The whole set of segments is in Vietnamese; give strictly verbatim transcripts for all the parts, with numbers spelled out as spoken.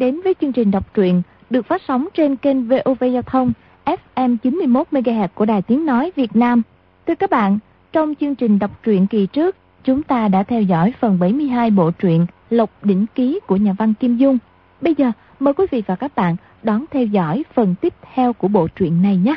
đến với chương trình đọc truyện được phát sóng trên kênh vê o vê Giao thông ép em chín mươi mốt mê ga héc của Đài Tiếng Nói Việt Nam. Thưa các bạn, trong chương trình đọc truyện kỳ trước, chúng ta đã theo dõi phần bảy mươi hai bộ truyện Lộc Đỉnh Ký của nhà văn Kim Dung. Bây giờ, mời quý vị và các bạn đón theo dõi phần tiếp theo của bộ truyện này nhé.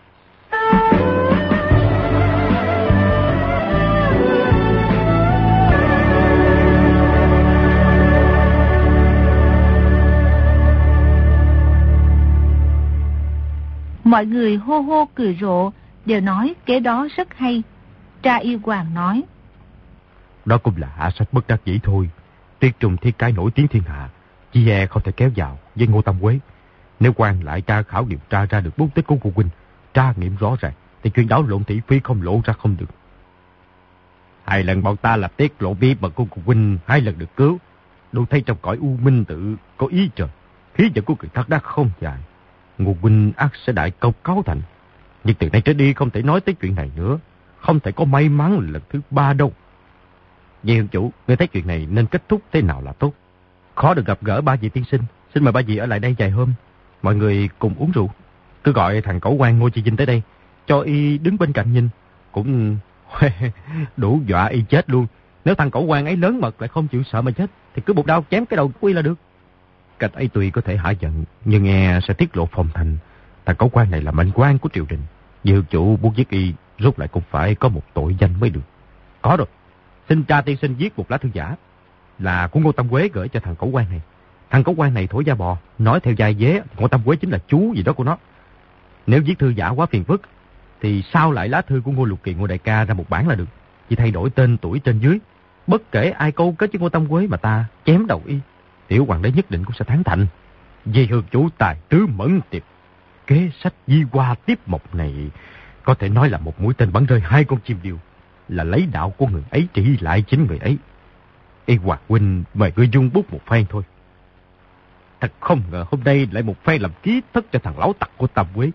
Mọi người hô hô cười rộ, đều nói kế đó rất hay. Tra Y Hoàng nói: Đó cũng là hạ sách bất đắc dĩ thôi. Tuyết trùng thiết cái nổi tiếng thiên hạ, chi e không thể kéo vào với Ngô Tam Quế. Nếu quan lại tra khảo điều tra ra được bút tích của cô huynh, tra nghiệm rõ ràng, thì chuyện đảo lộn thị phi không lộ ra không được. Hai lần bọn ta lập tiết lộ bí mật của cô huynh, hai lần được cứu. Đủ thấy trong cõi u minh tự có ý trời, khí vận của người thất đã không dài. Ngô huynh ắt sẽ đại công cáo thành. Nhưng từ nay trở đi không thể nói tới chuyện này nữa, không thể có may mắn lần thứ ba đâu. Vậy hiệu chủ, người thấy chuyện này nên kết thúc thế nào là tốt? Khó được gặp gỡ ba vị tiên sinh, xin mời ba vị ở lại đây vài hôm, mọi người cùng uống rượu. Cứ gọi thằng cẩu quan Ngô Chi Vinh tới đây, cho y đứng bên cạnh nhìn, cũng đủ dọa y chết luôn. Nếu thằng cẩu quan ấy lớn mật lại không chịu sợ mà chết, thì cứ một đao chém cái đầu của y là được. Cách ấy tuy có thể hạ giận, nhưng nghe sẽ tiết lộ phong thành. Thằng cẩu quan này là mệnh quan của triều đình, vì hiệu chủ muốn giết y, rút lại cũng phải có một tội danh mới được. Có rồi, xin tra tiên sinh viết một lá thư giả, là của Ngô Tam Quế gửi cho thằng cẩu quan này. Thằng cẩu quan này thổi da bò, nói theo vai vế Ngô Tam Quế chính là chú gì đó của nó. Nếu viết thư giả quá phiền phức, thì sao lại lá thư của Ngô Lục Kỳ Ngô đại ca ra một bản là được. Chỉ thay đổi tên tuổi trên dưới, bất kể ai câu kết với Ngô Tam Quế mà ta chém đầu y, tiểu hoàng đế nhất định cũng sẽ thắng thành. Vì hương chủ tài tứ mẫn tiệp, kế sách di hoa tiếp mộc này có thể nói là một mũi tên bắn rơi hai con chim điêu, là lấy đạo của người ấy trị lại chính người ấy. Ê Hoàng huynh, mời ngươi dung bút một phen thôi. Thật không ngờ hôm nay lại một phen làm ký thất cho thằng lão tặc của Tam Quế.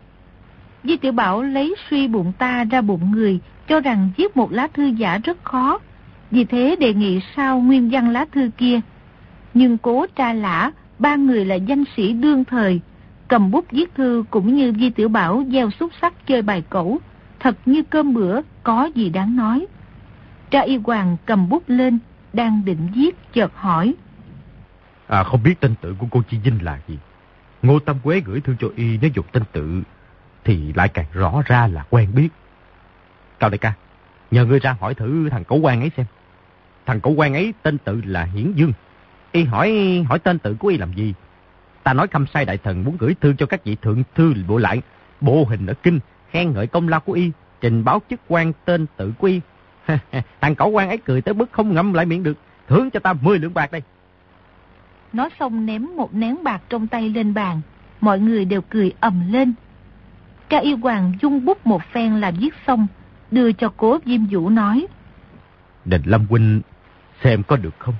Di Tiểu Bảo lấy suy bụng ta ra bụng người, cho rằng viết một lá thư giả rất khó, vì thế đề nghị sao nguyên văn lá thư kia. Nhưng Cố Tra Lã, ba người là danh sĩ đương thời, cầm bút viết thư cũng như Di Tiểu Bảo gieo xúc sắc chơi bài cẩu, thật như cơm bữa, có gì đáng nói. Tra Y Hoàng cầm bút lên, đang định viết chợt hỏi: À, không biết tên tự của cô Chi Vinh là gì? Ngô Tam Quế gửi thư cho y, nếu dùng tên tự thì lại càng rõ ra là quen biết. Cao đại ca, nhờ ngươi ra hỏi thử thằng cẩu quan ấy xem. Thằng cẩu quan ấy tên tự là Hiển Dương. Y hỏi hỏi tên tự của y làm gì? Ta nói Khâm Sai đại thần muốn gửi thư cho các vị thượng thư bộ lại bộ hình ở kinh, khen ngợi công lao của y, trình báo chức quan tên tự của y. Thằng cẩu quan ấy cười tới mức không ngậm lại miệng được, thưởng cho ta mười lượng bạc đây. Nói xong ném một nén bạc trong tay lên bàn, mọi người đều cười ầm lên. Tra Y Hoàng dung bút một phen là viết xong, đưa cho Cố Diêm Vũ nói: Đình Lâm huynh xem có được không?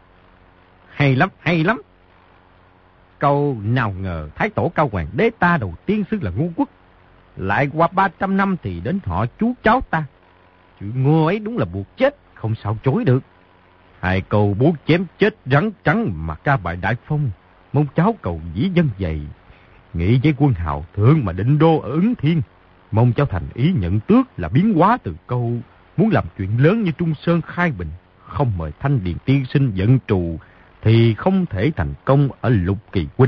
Hay lắm, hay lắm. Câu nào ngờ Thái Tổ Cao Hoàng đế ta đầu tiên xưng là Ngô Quốc, lại qua ba trăm năm thì đến họ chú cháu ta. Chữ Ngô ấy đúng là buộc chết, không sao chối được. Hai câu bố chém chết rắn trắng mà ca bài đại phong, mong cháu cầu dĩ dân dày. Nghĩ với quân hào thượng mà định đô ở Ứng Thiên, mong cháu thành ý nhận tước là biến hóa từ câu muốn làm chuyện lớn như Trung Sơn khai bình, không mời Thanh Điền tiên sinh dẫn trù thì không thể thành công ở Lục Kỳ huynh.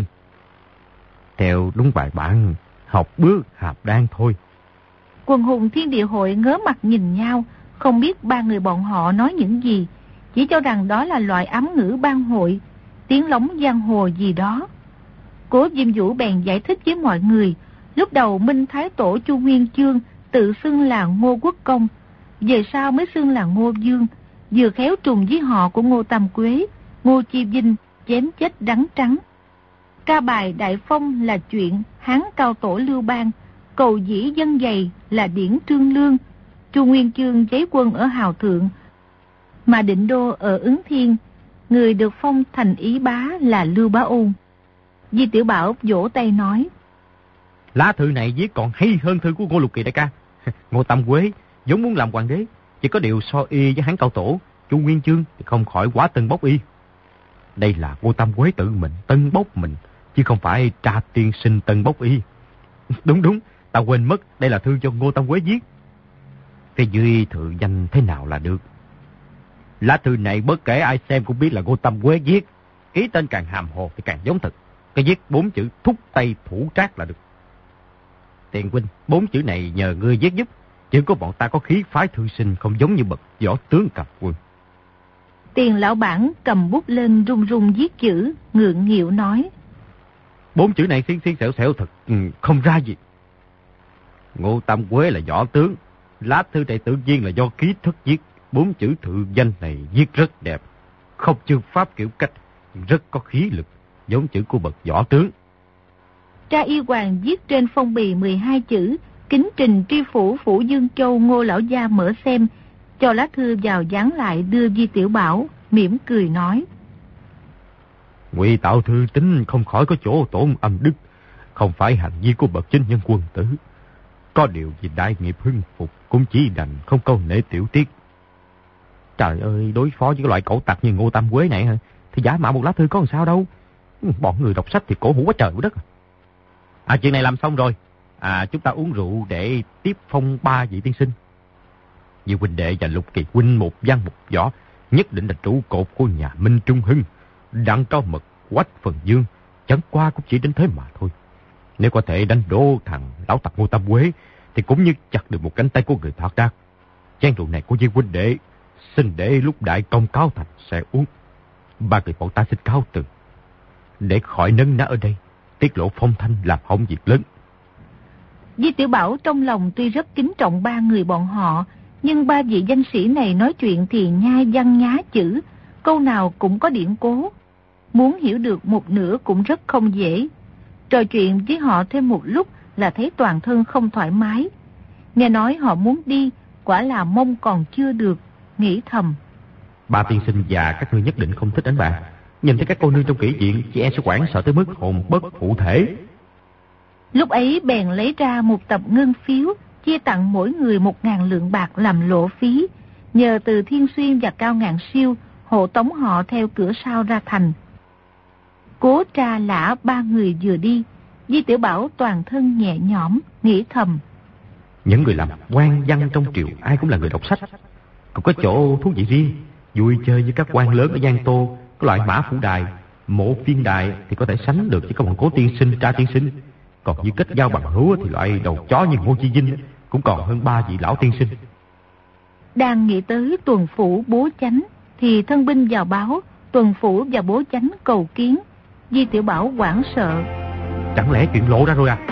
Theo đúng bài bản, học bước hạp đan thôi. Quần hùng Thiên Địa Hội ngớ mặt nhìn nhau, không biết ba người bọn họ nói những gì, chỉ cho rằng đó là loại ám ngữ ban hội, tiếng lóng giang hồ gì đó. Cố Diêm Vũ bèn giải thích với mọi người, lúc đầu Minh Thái Tổ Chu Nguyên Chương tự xưng là Ngô Quốc Công, về sau mới xưng là Ngô Dương, vừa khéo trùng với họ của Ngô Tam Quế, Ngô Chi Vinh chém chết rắn trắng. Ca bài Đại Phong là chuyện Hán Cao Tổ Lưu Bang, cầu dĩ dân dày là điển Trương Lương, Chu Nguyên Chương giấy quân ở Hào Thượng, mà định đô ở Ứng Thiên, người được phong thành ý bá là Lưu Bá Ôn. Di Tiểu Bảo vỗ tay nói: Lá thư này viết còn hay hơn thư của Ngô Lục Kỳ đại ca. Ngô Tam Quế vốn muốn làm hoàng đế, chỉ có điều so y với Hán Cao Tổ Chu Nguyên Chương thì không khỏi quá tân bốc y. Đây là Ngô Tam Quế tự mình tân bốc mình, chứ không phải Tra tiên sinh tân bốc y. Đúng đúng, ta quên mất, đây là thư cho Ngô Tam Quế viết. Phía dưới thự danh thế nào là được. Lá thư này bất kể ai xem cũng biết là Ngô Tam Quế viết. Ký tên càng hàm hồ thì càng giống thật. Cái viết bốn chữ thúc tay thủ trác là được. Tiền huynh, bốn chữ này nhờ ngươi viết giúp. Chứ có bọn ta có khí phái thư sinh không giống như bậc võ tướng cầm quân. Tiền lão bản cầm bút lên run run viết chữ, ngượng nghịu nói. Bốn chữ này xiên xiên xẻo xẻo thật không ra gì. Ngô Tam Quế là võ tướng. Lá thư này tự nhiên là do ký thất viết. Bốn chữ thự danh này viết rất đẹp. Không chương pháp kiểu cách, rất có khí lực, giống chữ của bậc võ tướng. Tra y hoàng viết trên phong bì mười hai chữ, kính trình tri phủ phủ Dương Châu Ngô lão gia mở xem, cho lá thư vào dán lại đưa Di Tiểu Bảo, mỉm cười nói. Ngụy Tạo thư tính không khỏi có chỗ tổn âm đức, không phải hành vi của bậc chính nhân quân tử. Có điều vì đại nghiệp hưng phục cũng chỉ đành không câu nệ tiểu tiết. Trời ơi, đối phó với cái loại cẩu tặc như Ngô Tam Quế này hả? Thì giả mạo một lá thư có làm sao đâu. Bọn người đọc sách thì cổ hủ quá trời quá đất. À, chuyện này làm xong rồi. À, chúng ta uống rượu để tiếp phong ba vị tiên sinh. Như huynh đệ và Lục Kỳ huynh một văn một võ, nhất định là trụ cột của nhà Minh Trung Hưng. Đặng Cao Mật, Quách Phần Dương, chẳng qua cũng chỉ đến thế mà thôi. Nếu có thể đánh đổ thằng lão tặc Ngô Tam Quế, thì cũng như chặt được một cánh tay của người thoát đác. Chén rượu này của Di huynh đệ, xin để lúc đại công cáo thành sẽ uống. Ba người bọn ta xin cáo từ. Để khỏi nấn ná ở đây, tiết lộ phong thanh làm hỏng việc lớn. Di Tiểu Bảo trong lòng tuy rất kính trọng ba người bọn họ, nhưng ba vị danh sĩ này nói chuyện thì nhai văn nhá chữ, câu nào cũng có điển cố. Muốn hiểu được một nửa cũng rất không dễ. Trò chuyện với họ thêm một lúc là thấy toàn thân không thoải mái. Nghe nói họ muốn đi, quả là mong còn chưa được, nghĩ thầm. Ba tiên sinh già các ngươi nhất định không thích đánh bạn. Nhìn thấy các cô nương trong kỹ viện, chị em sẽ hoảng sợ tới mức hồn bất phụ thể. Lúc ấy bèn lấy ra một tập ngân phiếu, chia tặng mỗi người một ngàn lượng bạc làm lộ phí, nhờ Từ Thiên Xuyên và Cao Ngạn Siêu hộ tống họ theo cửa sau ra thành. Cố Tra Lã ba người vừa đi, Di Tiểu Bảo toàn thân nhẹ nhõm, nghĩ thầm. Những người làm quan văn trong triều ai cũng là người đọc sách, cũng có chỗ thú vị riêng. Vui chơi với các quan lớn ở Giang Tô, có loại Mã Phủ Đài, Mộ Phiên Đài thì có thể sánh được với các bọn Cố tiên sinh, Tra tiên sinh. Còn như kết giao bằng hữu thì loại đầu chó như Ngô Chi Vinh cũng còn hơn ba vị lão tiên sinh. Đang nghĩ tới Tuần Phủ Bố Chánh thì thân binh vào báo Tuần Phủ và Bố Chánh cầu kiến. Di Tiểu Bảo hoảng sợ. Chẳng lẽ chuyện lộ ra rồi à?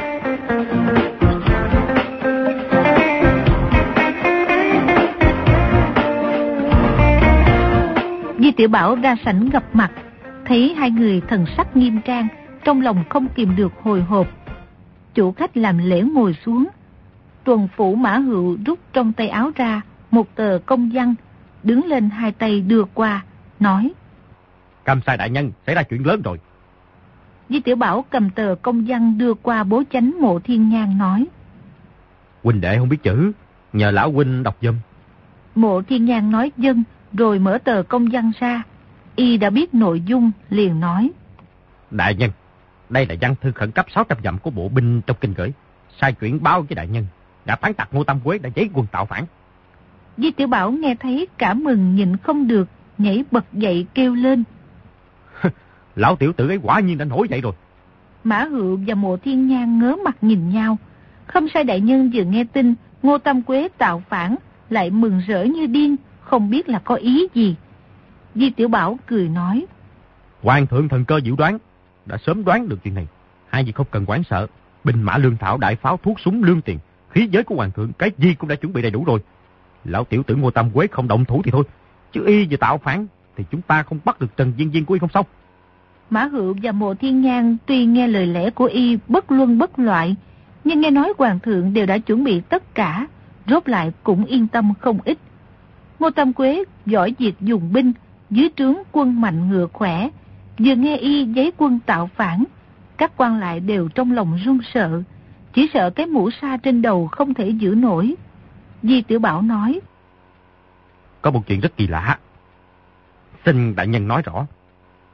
Di Tiểu Bảo ra sảnh gặp mặt, thấy hai người thần sắc nghiêm trang, trong lòng không kìm được hồi hộp. Chủ khách làm lễ ngồi xuống. Tuần Phủ Mã Hữu rút trong tay áo ra một tờ công văn, đứng lên hai tay đưa qua, nói: Cam Sai đại nhân, xảy ra chuyện lớn rồi. Di Tiểu Bảo cầm tờ công văn đưa qua Bố Chánh Mộ Thiên Nhan, nói: Huynh đệ không biết chữ, nhờ lão huynh đọc giùm. Mộ Thiên Nhan nói vâng, rồi mở tờ công văn ra. Y đã biết nội dung, liền nói: Đại nhân, đây là văn thư khẩn cấp sáu trăm dặm của bộ binh trong kinh gửi. Sai chuyển báo với đại nhân, đã phán tặc Ngô Tam Quế đã giấy quân tạo phản. Di Tiểu Bảo nghe thấy cả mừng nhịn không được, nhảy bật dậy kêu lên: Lão tiểu tử ấy quả nhiên đã nổi dậy rồi. Mã Hữu và Mộ Thiên Nhan ngớ mặt nhìn nhau. Không Sai đại nhân vừa nghe tin Ngô Tam Quế tạo phản, lại mừng rỡ như điên, không biết là có ý gì. Di Tiểu Bảo cười nói: Hoàng thượng thần cơ diệu đoán, đã sớm đoán được chuyện này. Hai vị không cần hoảng sợ. Binh mã lương thảo, đại pháo, thuốc súng, lương tiền, khí giới của hoàng thượng cái gì cũng đã chuẩn bị đầy đủ rồi. Lão tiểu tử Ngô Tam Quế không động thủ thì thôi, chứ y vừa tạo phản thì chúng ta không bắt được Trần Viên Viên của y không xong. Mã Hữu và Mộ Thiên Nhan tuy nghe lời lẽ của y bất luân bất loại, nhưng nghe nói hoàng thượng đều đã chuẩn bị tất cả, rốt lại cũng yên tâm không ít. Ngô Tam Quế giỏi việc dùng binh, dưới trướng quân mạnh ngựa khỏe, vừa nghe y giấy quân tạo phản, các quan lại đều trong lòng run sợ, chỉ sợ cái mũ sa trên đầu không thể giữ nổi. Di Tiểu Bảo nói: Có một chuyện rất kỳ lạ, xin đại nhân nói rõ.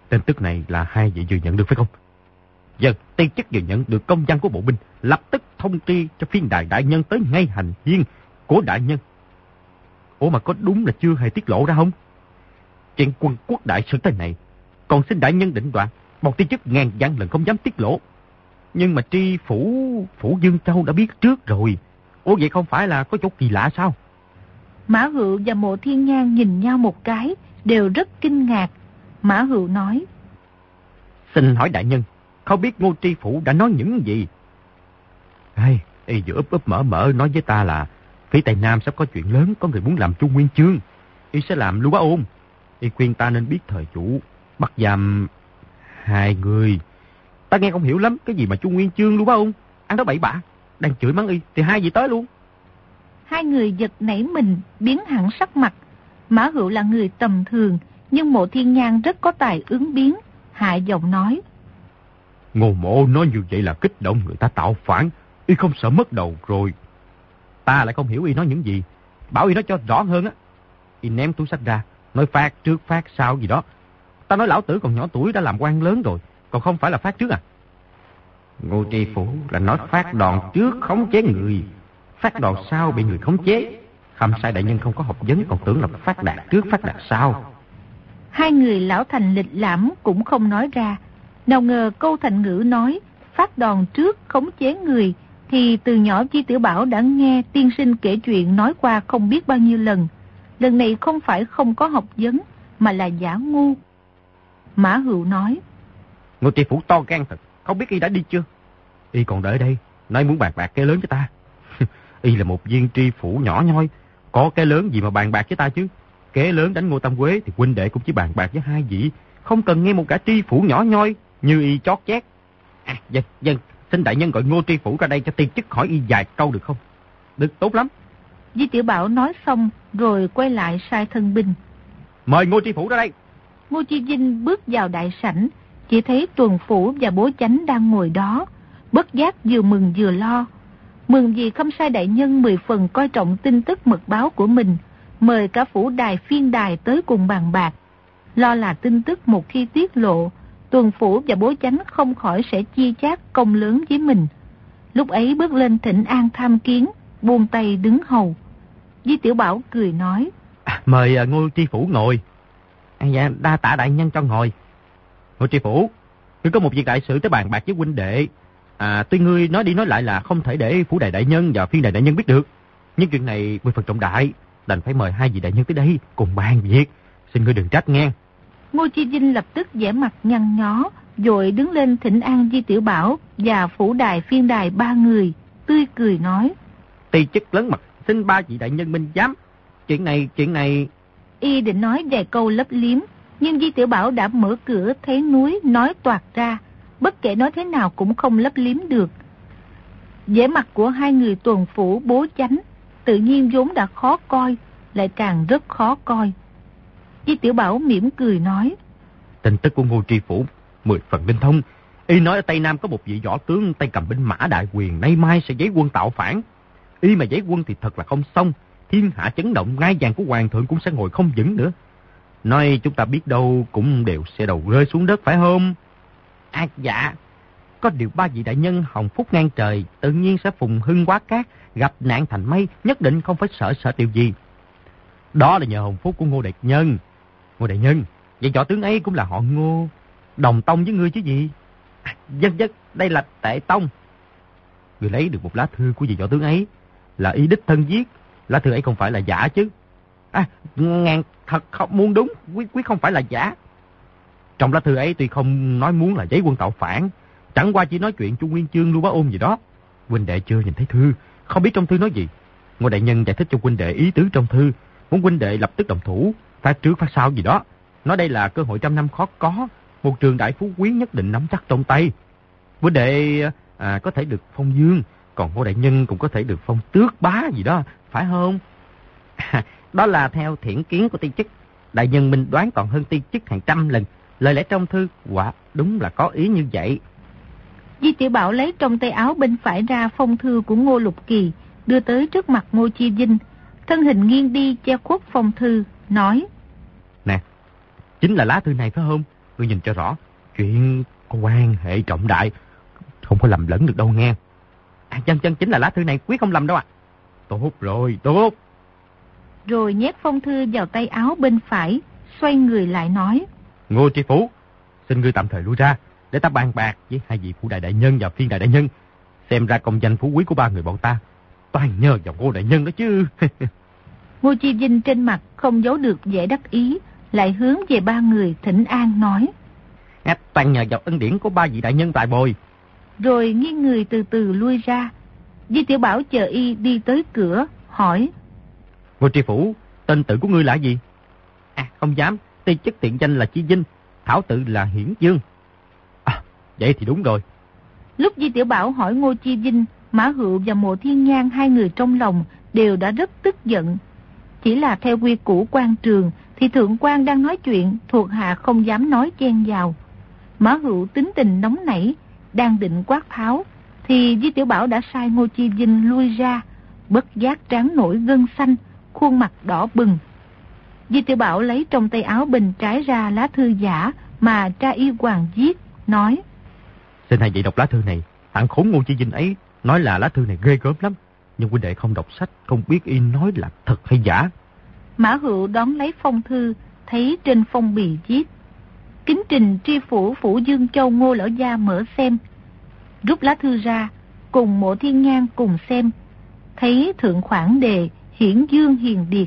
Tin tức này là hai vị vừa nhận được phải không? Giờ tiên chức vừa nhận được công văn của bộ binh, lập tức thông tri cho phiên đài đại nhân tới ngay hành hiên của đại nhân. Ủa mà có đúng là chưa hề tiết lộ ra không? Chuyện quân quốc đại sự thế này, còn xin đại nhân định đoạt. Một tiên chức ngàn vạn lần không dám tiết lộ. Nhưng mà tri phủ phủ Dương Châu đã biết trước rồi. Ủa vậy không phải là có chỗ kỳ lạ sao? Mã Hựu và Mộ Thiên Nhan nhìn nhau một cái, đều rất kinh ngạc. Mã Hựu nói: Xin hỏi đại nhân, không biết Ngô tri phủ đã nói những gì? Hay, y vừa úp úp mở mở nói với ta là phía Tây Nam sắp có chuyện lớn, có người muốn làm Trung Nguyên Chương. Y sẽ làm Lưu Bá Ôn. Y khuyên ta nên biết thời chủ, bắt giam hai người. Ta nghe không hiểu lắm, cái gì mà Trung Nguyên Chương Lưu Bá Ôn, ăn đó bậy bạ. Đang chửi mắng y thì hai vị tới luôn. Hai người giật nảy mình, biến hẳn sắc mặt. Mã Hựu là người tầm thường, nhưng Mộ Thiên Nhan rất có tài ứng biến, hạ giọng nói: Ngô Mộ nói như vậy là kích động người ta tạo phản, y không sợ mất đầu rồi. Ta lại không hiểu y nói những gì, bảo y nói cho rõ hơn á. Y ném túi sách ra, nói phát trước phát sau gì đó. Ta nói lão tử còn nhỏ tuổi đã làm quan lớn rồi, còn không phải là phát trước à? Ngô tri phủ là nói phát đòn trước khống chế người, phát đòn sau bị người khống chế. Khâm sai đại nhân không có học vấn, còn tưởng là phát đạt trước phát đạt sau. Hai người lão thành lịch lãm cũng không nói ra. Nào ngờ câu thành ngữ nói phát đòn trước khống chế người thì từ nhỏ Chi Tiểu Bảo đã nghe tiên sinh kể chuyện nói qua không biết bao nhiêu lần. Lần này không phải không có học vấn, mà là giả ngu. Mã Hựu nói: Ngô tri phủ to gan thật, không biết y đã đi chưa? Y còn đợi đây, nói muốn bàn bạc cái lớn với ta. Y là một viên tri phủ nhỏ nhoi, có cái lớn gì mà bàn bạc với ta chứ? Kế lớn đánh Ngô Tam Quế thì huynh đệ cũng chỉ bàn bạc với hai vị, không cần nghe một cả tri phủ nhỏ nhoi như y chót chét. À, dân, dân, xin đại nhân gọi Ngô tri phủ ra đây cho tiên chức hỏi y vài câu được không? Được, tốt lắm. Di Tiểu Bảo nói xong rồi quay lại sai thân binh. Mời Ngô tri phủ ra đây. Ngô Chi Vinh bước vào đại sảnh, chỉ thấy Tuần Phủ và Bố Chánh đang ngồi đó, bất giác vừa mừng vừa lo. Mừng vì Khâm sai đại nhân mười phần coi trọng tin tức mật báo của mình, mời cả phủ đài phiên đài tới cùng bàn bạc. Lo là tin tức một khi tiết lộ, Tuần Phủ và Bố Chánh không khỏi sẽ chia chác công lớn với mình. Lúc ấy bước lên thỉnh an tham kiến, buông tay đứng hầu. Di Tiểu Bảo cười nói: À, mời uh, Ngô tri phủ ngồi. À, dạ, đa tạ đại nhân cho ngồi. Ngô tri phủ, ngươi có một việc đại sự tới bàn bạc với huynh đệ. À, tuy ngươi nói đi nói lại là không thể để phủ đài đại nhân và phiên đài đại nhân biết được, nhưng chuyện này mười phần trọng đại, đành phải mời hai vị đại nhân tới đây cùng bàn việc. Xin ngươi đừng trách nghe. Ngô Chi Vinh lập tức vẻ mặt nhăn nhó, vội đứng lên thỉnh an Di Tiểu Bảo và phủ đài phiên đài ba người, tươi cười nói: Ti chức lớn mật, xin ba vị đại nhân minh giám. Chuyện này, chuyện này... Y định nói vài câu lấp liếm, nhưng Di Tiểu Bảo đã mở cửa thấy núi nói toạc ra, bất kể nói thế nào cũng không lấp liếm được. Vẻ mặt của hai người Tuần Phủ Bố Chánh tự nhiên vốn đã khó coi, lại càng rất khó coi. Di Tiểu Bảo mỉm cười nói: Tin tức của Ngô tri phủ mười phần linh thông. Y nói ở Tây Nam có một vị võ tướng tay cầm binh mã đại quyền, nay mai sẽ giấy quân tạo phản. Y mà giấy quân thì thật là không xong, thiên hạ chấn động, ngai vàng của hoàng thượng cũng sẽ ngồi không vững nữa. Nói chúng ta biết đâu cũng đều sẽ đầu rơi xuống đất phải không? À dạ, có điều ba vị đại nhân hồng phúc ngang trời, tự nhiên sẽ phùng hưng quá cát, gặp nạn thành mây, nhất định không phải sợ sợ điều gì. Đó là nhờ hồng phúc của Ngô đại nhân. Ngô đại nhân, vậy võ tướng ấy cũng là họ Ngô, đồng tông với ngươi chứ gì? À, dân dân, đây là Tệ Tông. Người lấy được một lá thư của vị võ tướng ấy, là y đích thân viết. Lá thư ấy không phải là giả chứ? À, ngàn thật không muốn đúng, quý quý không phải là giả. Trong lá thư ấy tuy không nói muốn là giấy quân tạo phản, chẳng qua chỉ nói chuyện Trung Nguyên Chương Lưu Bá Ôn gì đó. Huynh đệ chưa nhìn thấy thư, không biết trong thư nói gì. Ngô đại nhân giải thích cho huynh đệ ý tứ trong thư, muốn huynh đệ lập tức động thủ, phát trước phát sau gì đó. Nói đây là cơ hội trăm năm khó có, một trường đại phú quý nhất định nắm chắc trong tay. Huynh đệ à, có thể được phong dương, còn Ngô đại nhân cũng có thể được phong tước bá gì đó, phải không? À, đó là theo thiển kiến của tiên chức. Đại nhân mình đoán còn hơn tiên chức hàng trăm lần. Lời lẽ trong thư quả đúng là có ý như vậy. Di Tiểu Bảo lấy trong tay áo bên phải ra phong thư của Ngô Lục Kỳ, đưa tới trước mặt Ngô Chi Vinh. Thân hình nghiêng đi che khuất phong thư, nói: Nè, chính là lá thư này phải không? ngươi nhìn cho rõ. Chuyện có quan hệ trọng đại, không có lầm lẫn được đâu nghe. À, chân chân chính là lá thư này, quyết không lầm đâu ạ. À. Tốt rồi, tốt. Rồi nhét phong thư vào tay áo bên phải, xoay người lại nói. Ngô tri phủ, xin ngươi tạm thời lui ra, để ta bàn bạc với hai vị phủ đại đại nhân và phiên đại đại nhân. Xem ra công danh phú quý của ba người bọn ta toàn nhờ vào Ngô đại nhân đó chứ. Ngô Chi Vinh trên mặt không giấu được vẻ đắc ý, lại hướng về ba người thỉnh an nói. À, toàn nhờ vào ân điển của ba vị đại nhân tại bồi. Rồi nghiêng người từ từ lui ra. Di Tiểu Bảo chờ y đi tới cửa, hỏi. Ngô tri phủ, tên tự của ngươi là gì? À, không dám, ti chức tiện danh là Chi Vinh, thảo tự là Hiển Dương. À, vậy thì đúng rồi. Lúc Di Tiểu Bảo hỏi Ngô Chi Vinh, Mã Hựu và Mộ Thiên Nhan hai người trong lòng đều đã rất tức giận. Chỉ là theo quy củ quan trường thì thượng quan đang nói chuyện, thuộc hạ không dám nói chen vào. Mã Hựu tính tình nóng nảy, đang định quát tháo thì Di Tiểu Bảo đã sai Ngô Chi Vinh lui ra, bất giác trán nổi gân xanh, khuôn mặt đỏ bừng. Di Tiểu Bảo lấy trong tay áo bên trái ra lá thư giả mà tra y hoàng viết, nói. Xin hai vị đọc lá thư này, thằng khốn Ngô Chi Vinh ấy nói là lá thư này ghê gớm lắm, nhưng huynh đệ không đọc sách, không biết y nói là thật hay giả. Mã Hựu đón lấy phong thư, thấy trên phong bì viết. Kính trình tri phủ phủ Dương Châu Ngô lão gia mở xem. Rút lá thư ra, cùng Mộ Thiên Nhan cùng xem, thấy thượng khoản đề Hiển Dương Hiền Điệt.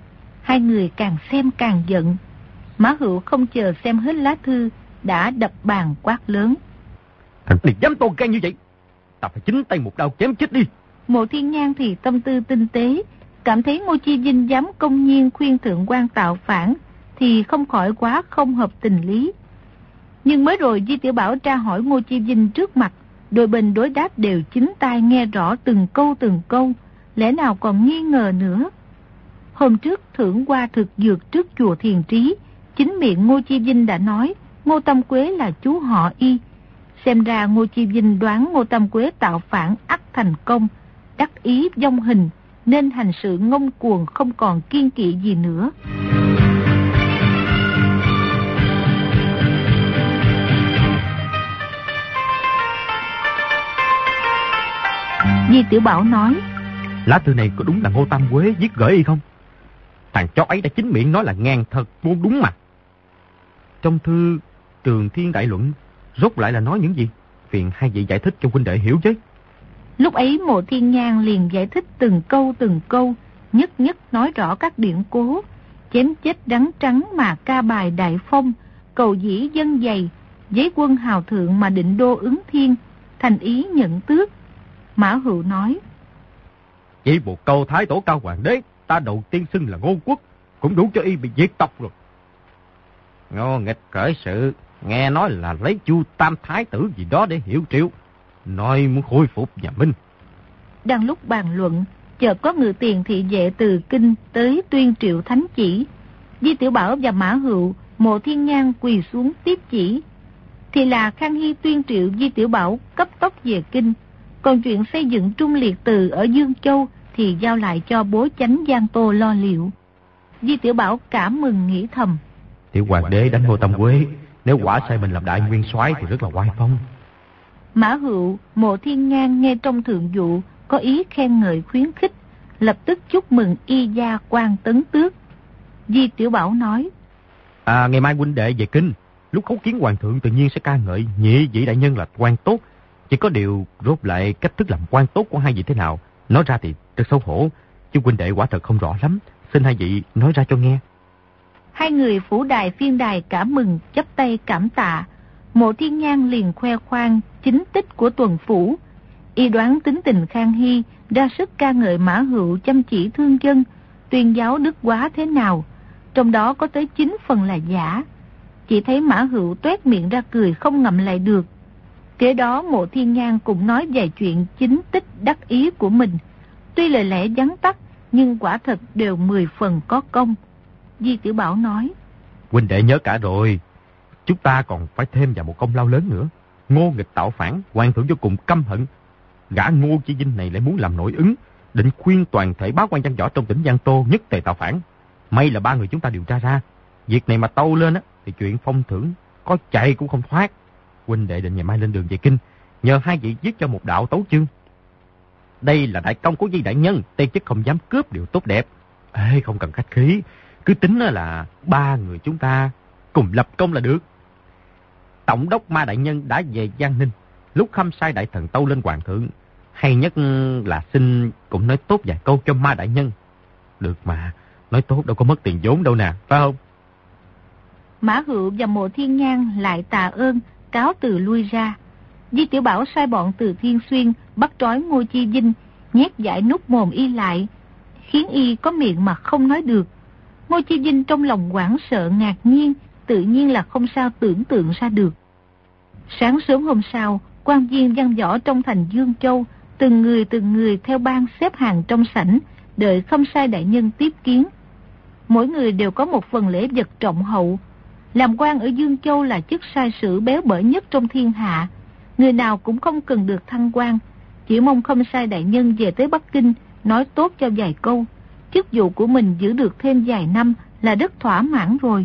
Hai người càng xem càng giận. Mã Hựu không chờ xem hết lá thư, đã đập bàn quát lớn. Thằng này dám to gan như vậy, ta phải chính tay một đao chém chết đi. Mộ Thiên Nhan thì tâm tư tinh tế, cảm thấy Ngô Chi Vinh dám công nhiên khuyên thượng quan tạo phản thì không khỏi quá không hợp tình lý. Nhưng mới rồi Di Tiểu Bảo tra hỏi Ngô Chi Vinh trước mặt, đôi bên đối đáp đều chính tai nghe rõ từng câu từng câu, lẽ nào còn nghi ngờ nữa. Hôm trước thưởng qua thực dược trước chùa Thiền Trí, chính miệng Ngô Chi Vinh đã nói Ngô Tâm Quế là chú họ Y. Xem ra Ngô Chi Vinh đoán Ngô Tâm Quế tạo phản ắt thành công, đắc ý vong hình, nên hành sự ngông cuồng không còn kiên kỵ gì nữa. Di Tiểu Bảo nói. Lá thư này có đúng là Ngô Tam Quế viết gửi y không? Thằng chó ấy đã chính miệng nói là ngang thật vô đúng mà. Trong thư Trường Thiên Đại Luận rốt lại là nói những gì? Phiền hai vị giải thích cho huynh đệ hiểu chứ. Lúc ấy Mộ Thiên Nhan liền giải thích từng câu từng câu, nhất nhất nói rõ các điển cố, chém chết đắng trắng mà ca bài đại phong, cầu dĩ dân dày, giấy quân hào thượng mà định đô ứng thiên, thành ý nhận tước. Mã Hựu nói. Chỉ một câu thái tổ cao hoàng đế, ta đầu tiên xưng là Ngô Quốc, cũng đủ cho y bị diệt tộc rồi. Ngô nghịch cởi sự, nghe nói là lấy Chu Tam Thái tử gì đó để hiểu triệu, nói muốn khôi phục nhà Minh. Đang lúc bàn luận, chợt có ngự tiền thị vệ từ kinh tới tuyên triệu thánh chỉ. Di Tiểu Bảo và Mã Hựu, Mộ Thiên Nhan quỳ xuống tiếp chỉ. Thì là Khang Hy tuyên triệu Di Tiểu Bảo cấp tốc về kinh, còn chuyện xây dựng Trung Liệt Từ ở Dương Châu thì giao lại cho bố chánh Giang Tô lo liệu. Di Tiểu Bảo cảm mừng nghĩ thầm. Tiểu hoàng đế đánh Ngô Tâm Quế, nếu quả sai mình làm đại nguyên soái thì rất là oai phong. Mã Hựu, Mộ Thiên Nhan nghe trong thượng dụ có ý khen ngợi khuyến khích, lập tức chúc mừng y gia quan tấn tước. Di Tiểu Bảo nói. À, ngày mai huynh đệ về kinh, lúc khấu kiến hoàng thượng tự nhiên sẽ ca ngợi nhị vị đại nhân là quan tốt. Chỉ có điều rốt lại cách thức làm quan tốt của hai vị thế nào, nói ra thì rất xấu hổ, chứ huynh đệ quả thật không rõ lắm, xin hai vị nói ra cho nghe. Hai người phủ đài phiên đài cảm mừng, chắp tay cảm tạ. Mộ Thiên Nhan liền khoe khoang chính tích của tuần phủ. Y đoán tính tình Khang Hy, ra sức ca ngợi Mã Hựu chăm chỉ thương dân, tuyên giáo đức quá thế nào, trong đó có tới chín phần là giả. Chỉ thấy Mã Hựu toét miệng ra cười không ngậm lại được. Kế đó Mộ Thiên Nhan cũng nói vài chuyện chính tích đắc ý của mình. Tuy lời lẽ vắn tắt, nhưng quả thật đều mười phần có công. Di Tiểu Bảo nói. Huynh đệ nhớ cả rồi, chúng ta còn phải thêm vào một công lao lớn nữa. Ngô nghịch tạo phản, hoàng thượng vô cùng căm hận. Gã Ngô Chi Vinh này lại muốn làm nội ứng, định khuyên toàn thể bá quan văn võ trong tỉnh Giang Tô nhất tề tạo phản. May là ba người chúng ta điều tra ra. Việc này mà tâu lên á, thì chuyện phong thưởng có chạy cũng không thoát. Huynh đệ định ngày mai lên đường về kinh, nhờ hai vị viết cho một đạo tấu chương. Đây là đại công của Di đại nhân, Tây chức không dám cướp điều tốt đẹp. Ê, không cần khách khí, cứ tính là ba người chúng ta cùng lập công là được. Tổng đốc Ma đại nhân đã về Giang Ninh, lúc khâm sai đại thần tâu lên hoàng thượng, hay nhất là xin cũng nói tốt vài câu cho Ma đại nhân. Được mà, nói tốt đâu có mất tiền vốn đâu nè, phải không? Mã Hựu và Mộ Thiên Nhan lại tạ ơn, cáo từ lui ra. Di Tiểu Bảo sai bọn từ Thiên Xuyên bắt trói Ngô Chi Vinh, nhét giải nút mồm y lại, khiến y có miệng mà không nói được. Ngô Chi Vinh trong lòng hoảng sợ ngạc nhiên, tự nhiên là không sao tưởng tượng ra được. Sáng sớm hôm sau, quan viên văn võ trong thành Dương Châu, từng người từng người theo ban xếp hàng trong sảnh, đợi khâm sai đại nhân tiếp kiến. Mỗi người đều có một phần lễ vật trọng hậu. Làm quan ở Dương Châu là chức sai sử béo bở nhất trong thiên hạ. Người nào cũng không cần được thăng quan, chỉ mong khâm sai đại nhân về tới Bắc Kinh, nói tốt cho vài câu. Chức vụ của mình giữ được thêm vài năm là rất thỏa mãn rồi.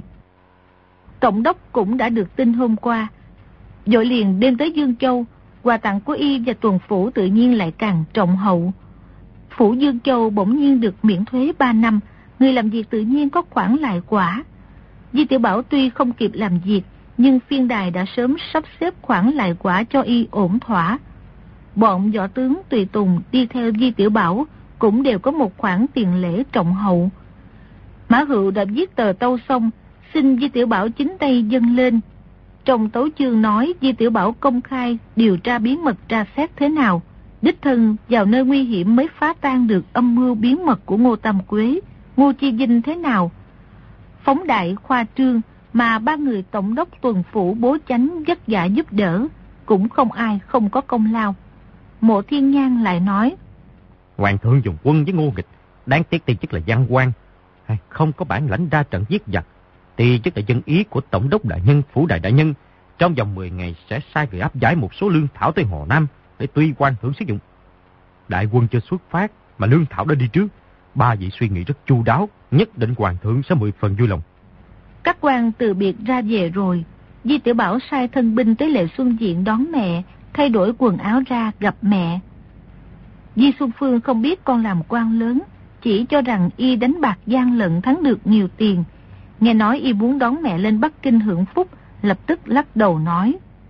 Tổng đốc cũng đã được tin hôm qua, vội liền đem tới Dương Châu. Quà tặng của y và tuần phủ tự nhiên lại càng trọng hậu. Phủ Dương Châu bỗng nhiên được miễn thuế ba năm, người làm việc tự nhiên có khoản lại quả. Di Tiểu Bảo tuy không kịp làm việc, nhưng phiên đài đã sớm sắp xếp khoản lại quả cho y ổn thỏa. Bọn võ tướng tùy tùng đi theo Di Tiểu Bảo cũng đều có một khoản tiền lễ trọng hậu. Mã Hựu đã viết tờ tâu xong, xin Di Tiểu Bảo chính tay dâng lên. Trong tấu chương nói Di Tiểu Bảo công khai điều tra bí mật tra xét thế nào, đích thân vào nơi nguy hiểm mới phá tan được âm mưu bí mật của Ngô Tam Quế, Ngô Chi Vinh thế nào. Phóng đại khoa trương mà ba người tổng đốc tuần phủ bố chánh vất vả giúp đỡ, cũng không ai không có công lao. Mộ Thiên Nhan lại nói: Hoàng thượng dùng quân với Ngô Nghịch, đáng tiếc ti chức là văn quan, không có bản lãnh ra trận giết giặc. Ti chức là dân ý của tổng đốc đại nhân, phủ đại đại nhân, trong vòng mười ngày sẽ sai người áp giải một số lương thảo tới Hồ Nam để tuy quan thượng sử dụng. Đại quân chưa xuất phát mà lương thảo đã đi trước, ba vị suy nghĩ rất chu đáo, nhất định hoàng thượng sẽ mười phần vui lòng. Các quan từ biệt ra về rồi, Di Tiểu Bảo sai thân binh tới Lệ Xuân Diện đón mẹ, thay đổi quần áo ra gặp mẹ. Di Xuân Phương không biết con làm quan lớn, chỉ cho rằng y đánh bạc gian lận thắng được nhiều tiền. Nghe nói y muốn đón mẹ lên Bắc Kinh hưởng phúc, lập tức lắc đầu nói: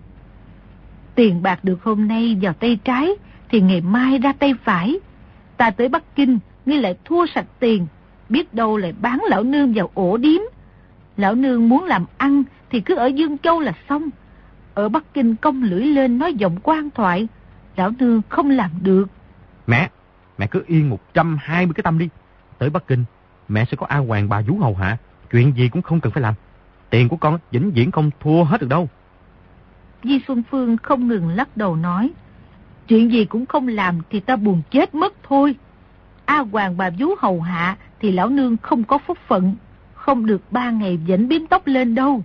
Tiền bạc được hôm nay vào tay trái, thì ngày mai ra tay phải. Ta tới Bắc Kinh, ngươi lại thua sạch tiền, biết đâu lại bán lão nương vào ổ điếm. Lão nương muốn làm ăn thì cứ ở Dương Châu là xong. Ở Bắc Kinh cong lưỡi lên nói giọng quan thoại, lão nương không làm được. Mẹ, mẹ cứ yên một trăm hai mươi cái tâm đi. Tới Bắc Kinh, mẹ sẽ có A Hoàng bà vú hầu hạ, chuyện gì cũng không cần phải làm. Tiền của con vĩnh viễn không thua hết được đâu. Di Xuân Phương không ngừng lắc đầu nói: Chuyện gì cũng không làm thì ta buồn chết mất thôi. A Hoàng bà vú hầu hạ thì lão nương không có phúc phận, không được ba ngày vẫn biếm tóc lên đâu.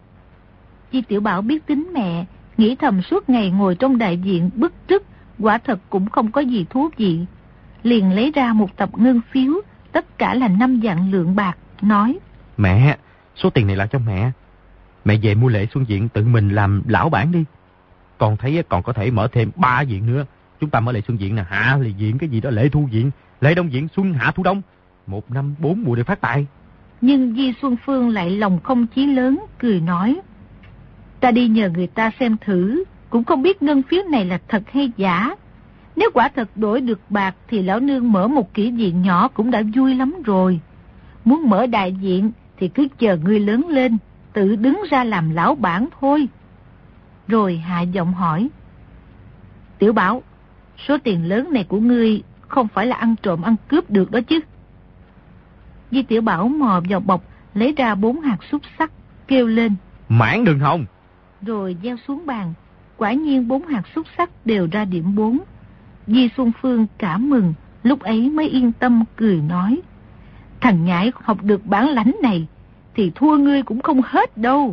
Di Tiểu Bảo biết tính mẹ, nghĩ thầm suốt ngày ngồi trong đại viện bức trức, quả thật cũng không có gì thú vị. Liền lấy ra một tập ngân phiếu, tất cả là năm vạn lượng bạc, nói: Mẹ, số tiền này là cho mẹ. Mẹ về mua Lệ Xuân Viện tự mình làm lão bản đi. Còn thấy còn có thể mở thêm ba viện nữa. Chúng ta mở Lệ Xuân Viện nè, Hạ Lệ Viện cái gì đó, Lệ Thu Viện, Lệ Đông Viện, Xuân Hạ Thu Đông. Một năm bốn mùa để phát tài. Nhưng Di Xuân Phương lại lòng không chí lớn, cười nói: Ta đi nhờ người ta xem thử, cũng không biết ngân phiếu này là thật hay giả. Nếu quả thật đổi được bạc thì lão nương mở một kỹ viện nhỏ cũng đã vui lắm rồi. Muốn mở đại viện thì cứ chờ ngươi lớn lên, tự đứng ra làm lão bản thôi. Rồi hạ giọng hỏi: Tiểu Bảo, số tiền lớn này của ngươi không phải là ăn trộm ăn cướp được đó chứ? Di Tiểu Bảo mò vào bọc, lấy ra bốn hạt xúc xắc, kêu lên: Mãn đường hồng! Rồi gieo xuống bàn. Quả nhiên bốn hạt xúc xắc đều ra điểm bốn. Di Xuân Phương cảm mừng, lúc ấy mới yên tâm cười nói: Thằng nhãi học được bản lãnh này thì thua ngươi cũng không hết đâu.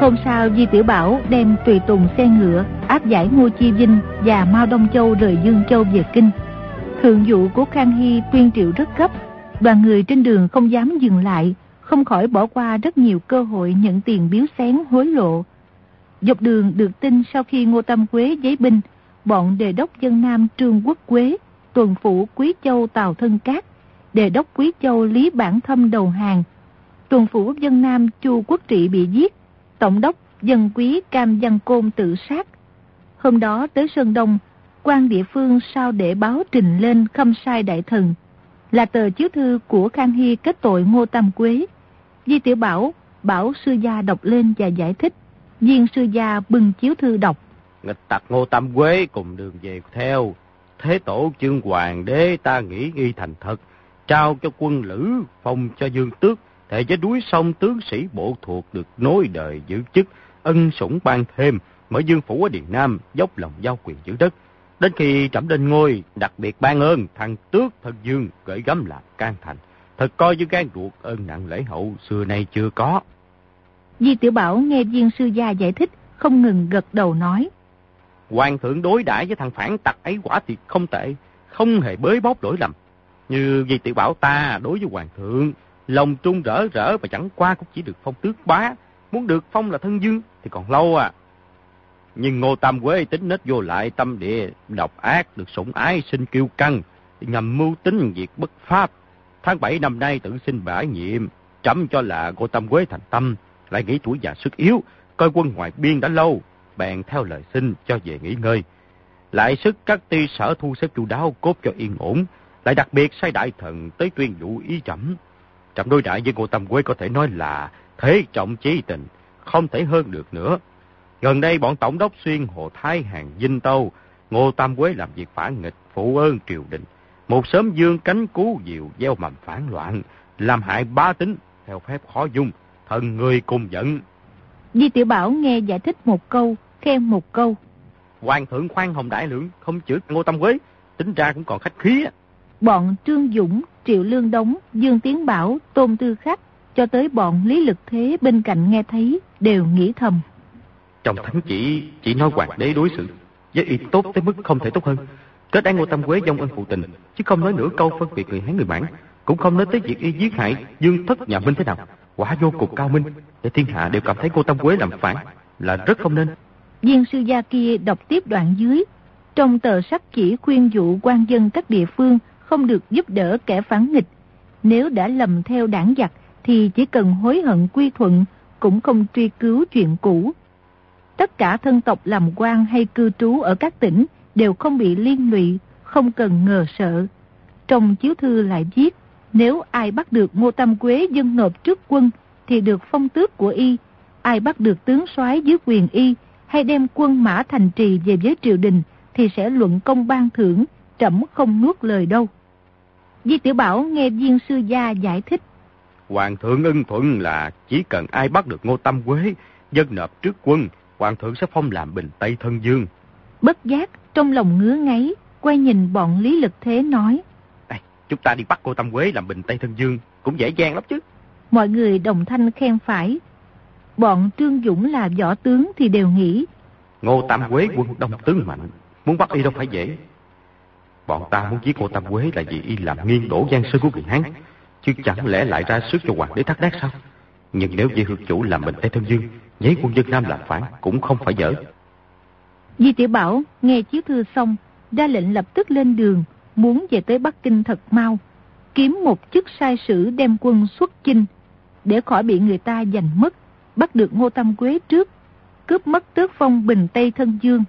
Hôm sau, Di Tiểu Bảo đem tùy tùng xe ngựa áp giải Ngô Chi Vinh và Mao Đông Châu rời Dương Châu về kinh. Thượng vụ của Khang Hy tuyên triệu rất gấp, đoàn người trên đường không dám dừng lại, không khỏi bỏ qua rất nhiều cơ hội nhận tiền biếu xén hối lộ. Dọc đường được tin sau khi Ngô Tam Quế giấy binh, bọn đề đốc dân Nam Trương Quốc Quế, tuần phủ Quý Châu Tào Thân Cát, đề đốc Quý Châu Lý Bản Thâm đầu hàng, tuần phủ dân Nam Chu Quốc Trị bị giết, tổng đốc dân quý Cam Văn Côn tự sát. Hôm đó tới Sơn Đông, quan địa phương sao để báo trình lên khâm sai đại thần, là tờ chiếu thư của Khang Hy kết tội Ngô Tam Quế. Di Tiểu Bảo bảo sư gia đọc lên và giải thích. Viên sư gia bưng chiếu thư đọc. Nghịch tặc Ngô Tam Quế cùng đường về theo. Thế tổ chương hoàng đế ta nghĩ nghi thành thật, trao cho quân lữ, phong cho dương tước, thề với núi sông tướng sĩ bộ thuộc được nối đời giữ chức, ân sủng ban thêm, mở dương phủ ở Điền Nam, dốc lòng giao quyền giữ đất. Đến khi trẫm lên ngôi, đặc biệt ban ơn thằng tước thân dương gửi gắm làm can thành, thật coi như gan ruột, ơn nặng lễ hậu xưa nay chưa có. Di Tiểu Bảo nghe viên sư gia giải thích, không ngừng gật đầu nói. Hoàng thượng đối đãi với thằng phản tặc ấy quả thiệt không tệ, không hề bới bóc lỗi lầm. Như Di Tiểu Bảo ta đối với hoàng thượng, lòng trung rỡ rỡ và chẳng qua cũng chỉ được phong tước bá, muốn được phong là thân dương thì còn lâu à. Nhưng Ngô Tam Quế tính nết vô lại, tâm địa độc ác, được sủng ái sinh kiêu căng, ngầm mưu tính việc bất pháp. Tháng bảy năm nay tự xin bãi nhiệm, trẫm cho là Ngô Tam Quế thành tâm, lại nghĩ tuổi già sức yếu, coi quân ngoài biên đã lâu, bèn theo lời xin cho về nghỉ ngơi. Lại sức các ty sở thu xếp chu đáo, cốt cho yên ổn, lại đặc biệt sai đại thần tới tuyên vụ ý trẫm. Trẫm đối đãi với Ngô Tam Quế có thể nói là thế trọng chí tình, không thể hơn được nữa. Gần đây bọn tổng đốc xuyên Hồ Thái Hàng Vinh Tâu, Ngô Tam Quế làm việc phản nghịch, phụ ơn triều đình, một sớm dương cánh cứu diều, gieo mầm phản loạn, làm hại bá tính, theo phép khó dung, thần người cùng giận. Di Tiểu Bảo nghe giải thích một câu, khen một câu. Hoàng thượng khoan hồng đại lượng, không chửi Ngô Tam Quế, tính ra cũng còn khách khí. Bọn Trương Dũng, Triệu Lương Đống, Dương Tiến Bảo, Tôn Tư Khắc, cho tới bọn Lý Lực Thế bên cạnh nghe thấy, đều nghĩ thầm. Trong thánh chỉ chỉ nói hoàng đế đối xử với y tốt tới mức không thể tốt hơn, kết án Ngô Tam Quế vong ân phụ tình, chứ không nói nửa câu phân biệt người Hán người Mãn, cũng không nói tới việc y giết hại Dương thất nhà Minh thế nào, quả vô cùng cao minh, để thiên hạ đều cảm thấy Ngô Tam Quế làm phản là rất không nên. Viên sư gia kia đọc tiếp đoạn dưới, trong tờ sắc chỉ khuyên dụ quan dân các địa phương không được giúp đỡ kẻ phản nghịch, nếu đã lầm theo đảng giặc thì chỉ cần hối hận quy thuận, cũng không truy cứu chuyện cũ. Tất cả thân tộc làm quan hay cư trú ở các tỉnh đều không bị liên lụy, không cần ngờ sợ. Trong chiếu thư lại viết, nếu ai bắt được Ngô Tam Quế dâng nộp trước quân thì được phong tước của y, ai bắt được tướng soái dưới quyền y hay đem quân mã thành trì về với triều đình thì sẽ luận công ban thưởng, trẫm không nuốt lời đâu. Di Tiểu Bảo nghe viên sư gia giải thích. Hoàng thượng ưng thuận là chỉ cần ai bắt được Ngô Tam Quế dâng nộp trước quân, hoàng thượng sẽ phong làm bình Tây thân dương. Bất giác trong lòng ngứa ngáy, quay nhìn bọn Lý Lực Thế nói. Ê, chúng ta đi bắt Ngô Tam Quế làm bình Tây thân dương cũng dễ dàng lắm chứ. Mọi người đồng thanh khen phải. Bọn Trương Dũng là võ tướng thì đều nghĩ, Ngô Tam Quế quân đông tướng mạnh, muốn bắt y đâu phải dễ. Bọn ta muốn giết Ngô Tam Quế là vì y làm nghiêng đổ giang sơn của người Hán, chứ chẳng lẽ lại ra sức cho hoàng đế thác đác sao? Nhưng nếu vì hương chủ làm bình Tây thân dương, giấy quân dân Nam làm phản cũng không phải dở. Di Tiểu Bảo nghe chiếu thư xong, ra lệnh lập tức lên đường, muốn về tới Bắc Kinh thật mau, kiếm một chức sai sử đem quân xuất chinh, để khỏi bị người ta giành mất, bắt được Ngô Tam Quế trước, cướp mất tước phong bình Tây thân dương.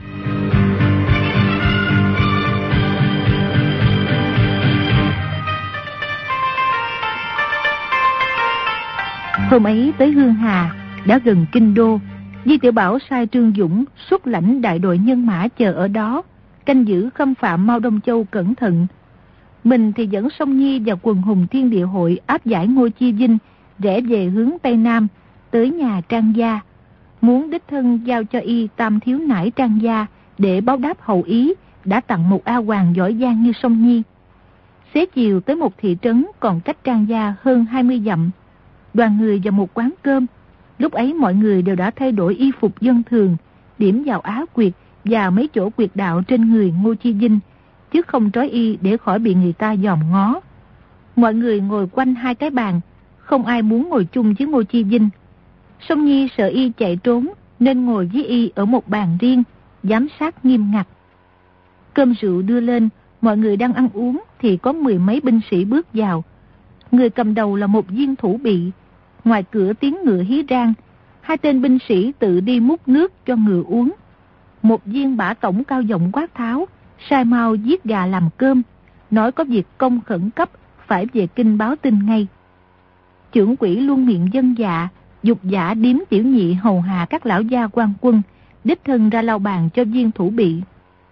Hôm ấy tới Hương Hà, đã gần kinh đô, Di Tiểu Bảo sai Trương Dũng xuất lãnh đại đội nhân mã chờ ở đó, canh giữ khâm phạm Mao Đông Châu cẩn thận. Mình thì dẫn Song Nhi và quần hùng Thiên Địa Hội áp giải Ngô Chi Vinh, rẽ về hướng Tây Nam, tới nhà Trang gia, muốn đích thân giao cho y tam thiếu nải Trang gia để báo đáp hậu ý đã tặng một A Hoàng giỏi giang như Song Nhi. Xế chiều tới một thị trấn còn cách Trang gia hơn hai mươi dặm, đoàn người vào một quán cơm, Lúc ấy mọi người đều đã thay đổi y phục dân thường, điểm vào áo quyệt và mấy chỗ quyệt đạo trên người Ngô Chi Vinh, chứ không trói y để khỏi bị người ta dòm ngó. Mọi người ngồi quanh hai cái bàn, không ai muốn ngồi chung với Ngô Chi Vinh. Song Nhi sợ y chạy trốn nên ngồi với y ở một bàn riêng, giám sát nghiêm ngặt. Cơm rượu đưa lên, mọi người đang ăn uống thì có mười mấy binh sĩ bước vào. Người cầm đầu là một viên thủ bị. Ngoài cửa tiếng ngựa hí rang, hai tên binh sĩ tự đi múc nước cho ngựa uống. Một viên bả tổng cao giọng quát tháo, sai mau giết gà làm cơm, nói có việc công khẩn cấp, phải về kinh báo tin ngay. Chưởng quỷ luôn miệng dân dạ, dục giả điếm tiểu nhị hầu hạ các lão gia quan quân, đích thân ra lau bàn cho viên thủ bị.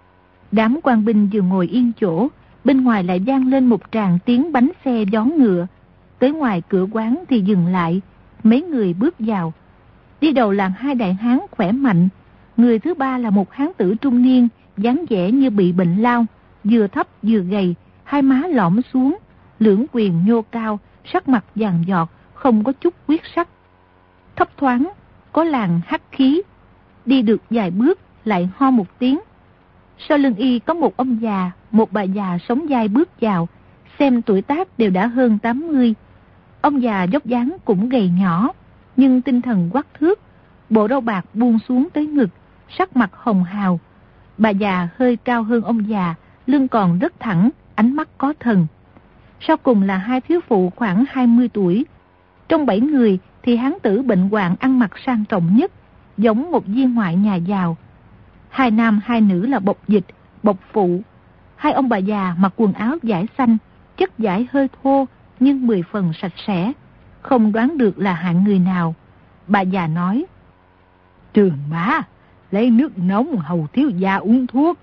Đám quan binh vừa ngồi yên chỗ, bên ngoài lại vang lên một tràng tiếng bánh xe gió ngựa. Tới ngoài cửa quán thì dừng lại, mấy người bước vào. Đi đầu là hai đại hán khỏe mạnh, người thứ ba là một hán tử trung niên, dáng vẻ như bị bệnh lao, vừa thấp vừa gầy, hai má lõm xuống, lưỡng quyền nhô cao, sắc mặt vàng giọt, không có chút huyết sắc. Thấp thoáng, có làn hắc khí, đi được vài bước lại ho một tiếng. Sau lưng y có một ông già, một bà già sống dai bước vào, xem tuổi tác đều đã hơn tám mươi. Ông già dốc dáng cũng gầy nhỏ, nhưng tinh thần quắc thước, bộ râu bạc buông xuống tới ngực, sắc mặt hồng hào. Bà già hơi cao hơn ông già, lưng còn rất thẳng, ánh mắt có thần. Sau cùng là hai thiếu phụ khoảng hai mươi tuổi. Trong bảy người thì hán tử bệnh hoạn ăn mặc sang trọng nhất, giống một viên ngoại nhà giàu. Hai nam hai nữ là bộc dịch, bộc phụ. Hai ông bà già mặc quần áo vải xanh, chất vải hơi thô nhưng mười phần sạch sẽ, không đoán được là hạng người nào. Bà già nói: Trường bá, lấy nước nóng hầu thiếu gia uống thuốc.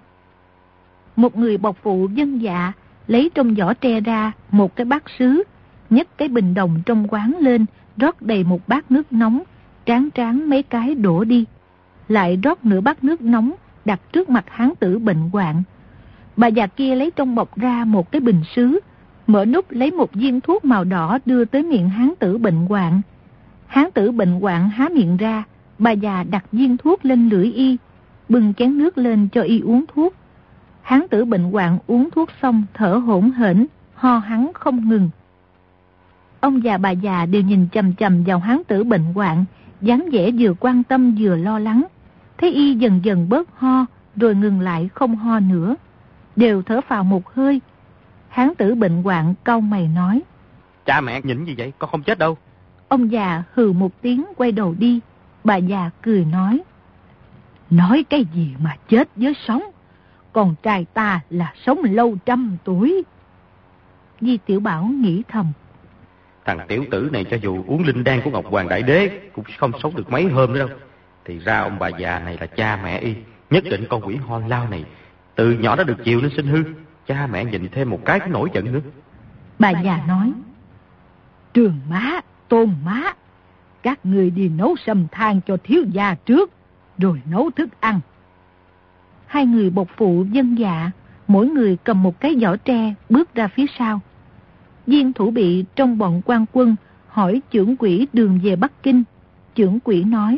Một người bộc phụ vâng dạ, lấy trong giỏ tre ra một cái bát sứ, nhấc cái bình đồng trong quán lên, rót đầy một bát nước nóng, tráng tráng mấy cái đổ đi. Lại rót nửa bát nước nóng, đặt trước mặt hán tử bệnh hoạn. Bà già kia lấy trong bọc ra một cái bình sứ, mở nút lấy một viên thuốc màu đỏ đưa tới miệng hán tử bệnh hoạn. Hán tử bệnh hoạn há miệng ra, bà già đặt viên thuốc lên lưỡi y, bưng chén nước lên cho y uống thuốc. Hán tử bệnh hoạn uống thuốc xong thở hổn hển, ho hắn không ngừng. Ông già bà già đều nhìn chằm chằm vào hán tử bệnh hoạn, dáng vẻ vừa quan tâm vừa lo lắng. Thấy y dần dần bớt ho, rồi ngừng lại không ho nữa, đều thở phào một hơi. Hán tử bệnh hoạn cau mày nói: Cha mẹ nhìn như vậy con không chết đâu. Ông già hừ một tiếng quay đầu đi. Bà già cười nói: Nói cái gì mà chết với sống, con trai ta là sống lâu trăm tuổi. Di Tiểu Bảo nghĩ thầm: Thằng tiểu tử này cho dù uống linh đan của Ngọc Hoàng Đại Đế cũng không sống được mấy hôm nữa đâu. Thì ra ông bà già này là cha mẹ y. Nhất định con quỷ ho lao này từ nhỏ đã được chiều nên sinh hư. Cha mẹ nhìn thêm một cái cũng nổi giận nữa. Bà già nói: Trường má, Tôn má, các người đi nấu sâm than cho thiếu gia trước, rồi nấu thức ăn. Hai người bộc phụ vâng dạ, mỗi người cầm một cái giỏ tre bước ra phía sau. Viên thủ bị trong bọn quan quân hỏi chưởng quỷ đường về Bắc Kinh. Chưởng quỷ nói: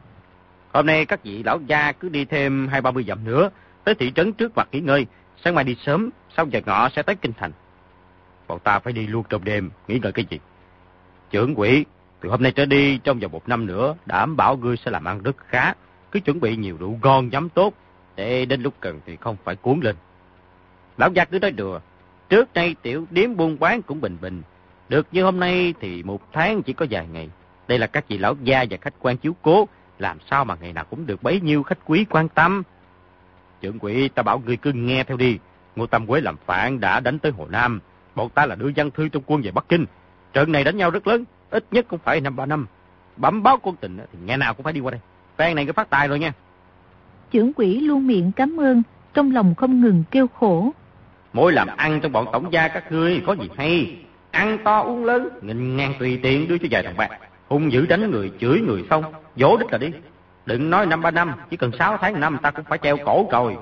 Hôm nay các vị lão gia cứ đi thêm hai ba mươi dặm nữa, tới thị trấn trước mặt nghỉ ngơi. Sáng mai đi sớm, sau giờ ngọ sẽ tới kinh thành. Bọn ta phải đi luôn trong đêm, nghỉ ngơi cái gì? Chưởng quỷ, từ hôm nay trở đi trong vòng một năm nữa, đảm bảo ngươi sẽ làm ăn rất khá. Cứ chuẩn bị nhiều rượu ngon nhắm tốt, để đến lúc cần thì không phải cuốn lên. Lão gia cứ nói đùa, trước nay tiểu điếm buôn bán cũng bình bình. Được như hôm nay thì một tháng chỉ có vài ngày. Đây là các vị lão gia và khách quan chiếu cố, làm sao mà ngày nào cũng được bấy nhiêu khách quý quan tâm. Chưởng quỷ, ta bảo ngươi cứ nghe theo đi. Ngô Tam Quế làm phản đã đánh tới Hồ Nam. Bọn ta là đưa văn thư trong quân về Bắc Kinh. Trận này đánh nhau rất lớn, ít nhất cũng phải năm ba năm. Bẩm báo quân tình thì ngày nào cũng phải đi qua đây. Phen này cứ phát tài rồi nha. Chưởng quỷ luôn miệng cảm ơn, trong lòng không ngừng kêu khổ. Mỗi làm ăn trong bọn tổng gia các ngươi có gì hay. Ăn to uống lớn, nghìn ngàn tùy tiện đưa cho vài đồng bạc. Hung dữ đánh người, chửi người xong, dỗ đích là đi. Đừng nói năm ba năm, chỉ cần sáu tháng năm ta cũng phải treo cổ rồi.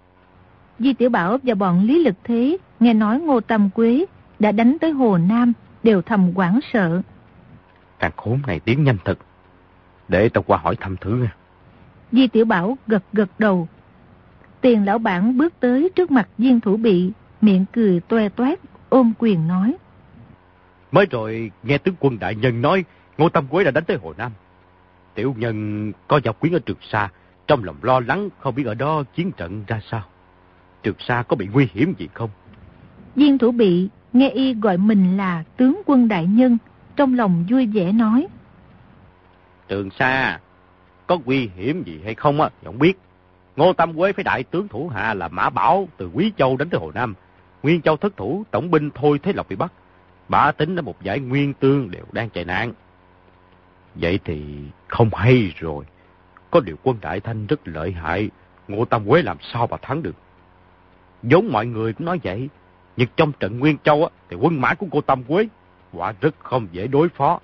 Di Tiểu Bảo và bọn Lý Lực Thế nghe nói Ngô Tam Quế đã đánh tới Hồ Nam, đều thầm hoảng sợ. Thằng khốn này tiến nhanh thật. Để tao qua hỏi thăm thử nha. Di Tiểu Bảo gật gật đầu. Tiền lão bản bước tới trước mặt Viên Thủ Bị, miệng cười toe toét, ôm quyền nói. Mới rồi nghe tướng quân đại nhân nói Ngô Tam Quế đã đánh tới Hồ Nam. Tiểu nhân có giao quyến ở Trường Sa, trong lòng lo lắng không biết ở đó chiến trận ra sao. Trường Sa có bị nguy hiểm gì không? Viên Thủ Bị nghe y gọi mình là tướng quân đại nhân, trong lòng vui vẻ nói. Trường Sa có nguy hiểm gì hay không á, không biết. Ngô Tam Quế phải đại tướng thủ hạ là Mã Bảo từ Quý Châu đánh tới Hồ Nam. Nguyên Châu thất thủ, tổng binh Thôi Thế Lộc bị bắt. Bả Tính đã một giải nguyên tương đều đang chạy nạn. Vậy thì không hay rồi. Có điều quân Đại Thanh rất lợi hại, Ngô Tam Quế làm sao mà thắng được. Giống mọi người cũng nói vậy, nhưng trong trận Nguyên Châu á, thì quân mã của Ngô Tam Quế quả rất không dễ đối phó.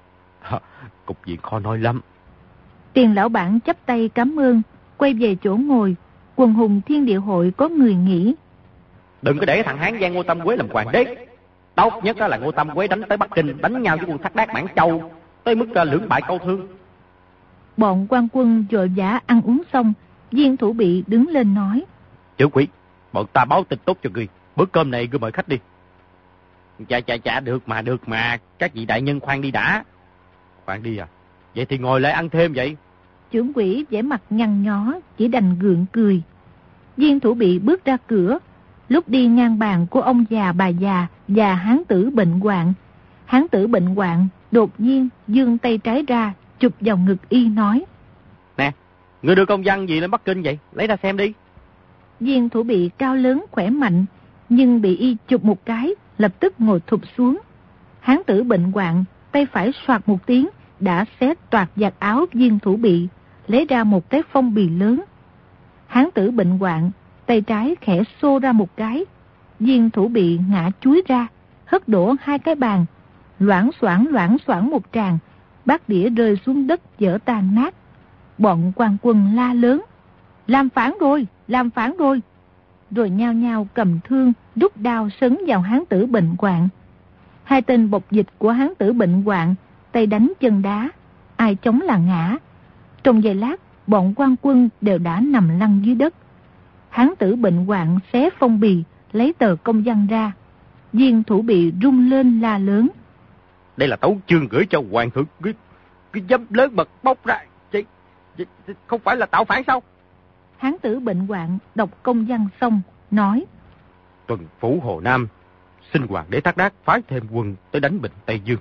Cục diện khó nói lắm. Tiền lão bản chắp tay cảm ơn, quay về chỗ ngồi. Quần hùng Thiên Địa Hội có người nghĩ. Đừng có để thằng Hán Giang Ngô Tam Quế làm hoàng đế. Tốt nhất là Ngô Tam Quế đánh tới Bắc Kinh, đánh nhau với quân Thác Đát Mãn Châu, tới mức lưỡng bại câu thương. Bọn quan quân vội vã ăn uống xong, Viên Thủ Bị đứng lên nói. Chữ Quý, bọn ta báo tin tốt cho ngươi, bữa cơm này ngươi mời khách đi. Chà chà chà, được mà, được mà, các vị đại nhân khoan đi đã. Khoan đi à, vậy thì ngồi lại ăn thêm vậy. Trưởng quỹ vẻ mặt nhăn nhó, chỉ đành gượng cười. Viên Thủ Bị bước ra cửa, lúc đi ngang bàn của ông già bà già và hán tử bệnh hoạn. Hán tử bệnh hoạn đột nhiên giương tay trái ra, chụp vào ngực y nói. Nè, ngươi đưa công văn gì lên Bắc Kinh vậy? Lấy ra xem đi. Viên Thủ Bị cao lớn khỏe mạnh, nhưng bị y chụp một cái, lập tức ngồi thụp xuống. Hán tử bệnh hoạn, tay phải soạt một tiếng, đã xé toạc vạt áo Viên Thủ Bị, lấy ra một cái phong bì lớn. Hán tử bệnh hoạn, tay trái khẽ xô ra một cái, Viên Thủ Bị ngã chuối ra, hất đổ hai cái bàn, loảng xoảng loảng xoảng một tràng, bát đĩa rơi xuống đất vỡ tan nát. Bọn quan quân la lớn, làm phản rồi, làm phản rồi. Rồi nhao nhao cầm thương, rút đao sấn vào hán tử bệnh hoạn. Hai tên bộc dịch của hán tử bệnh hoạn, tay đánh chân đá, ai chống là ngã. Trong giây lát, bọn quan quân đều đã nằm lăn dưới đất. Hán tử bệnh hoạn xé phong bì, lấy tờ công văn ra. Viên Thủ Bị rung lên la lớn. Đây là tấu chương gửi cho hoàng thượng, cái, cái dám lớn mật bóc ra. Chị, chị, không phải là tạo phản sao? Hán tử bệnh hoạn đọc công văn xong, nói. Tuần phủ Hồ Nam, xin hoàng đế Thác Đát phái thêm quân tới đánh Bình Tây Dương.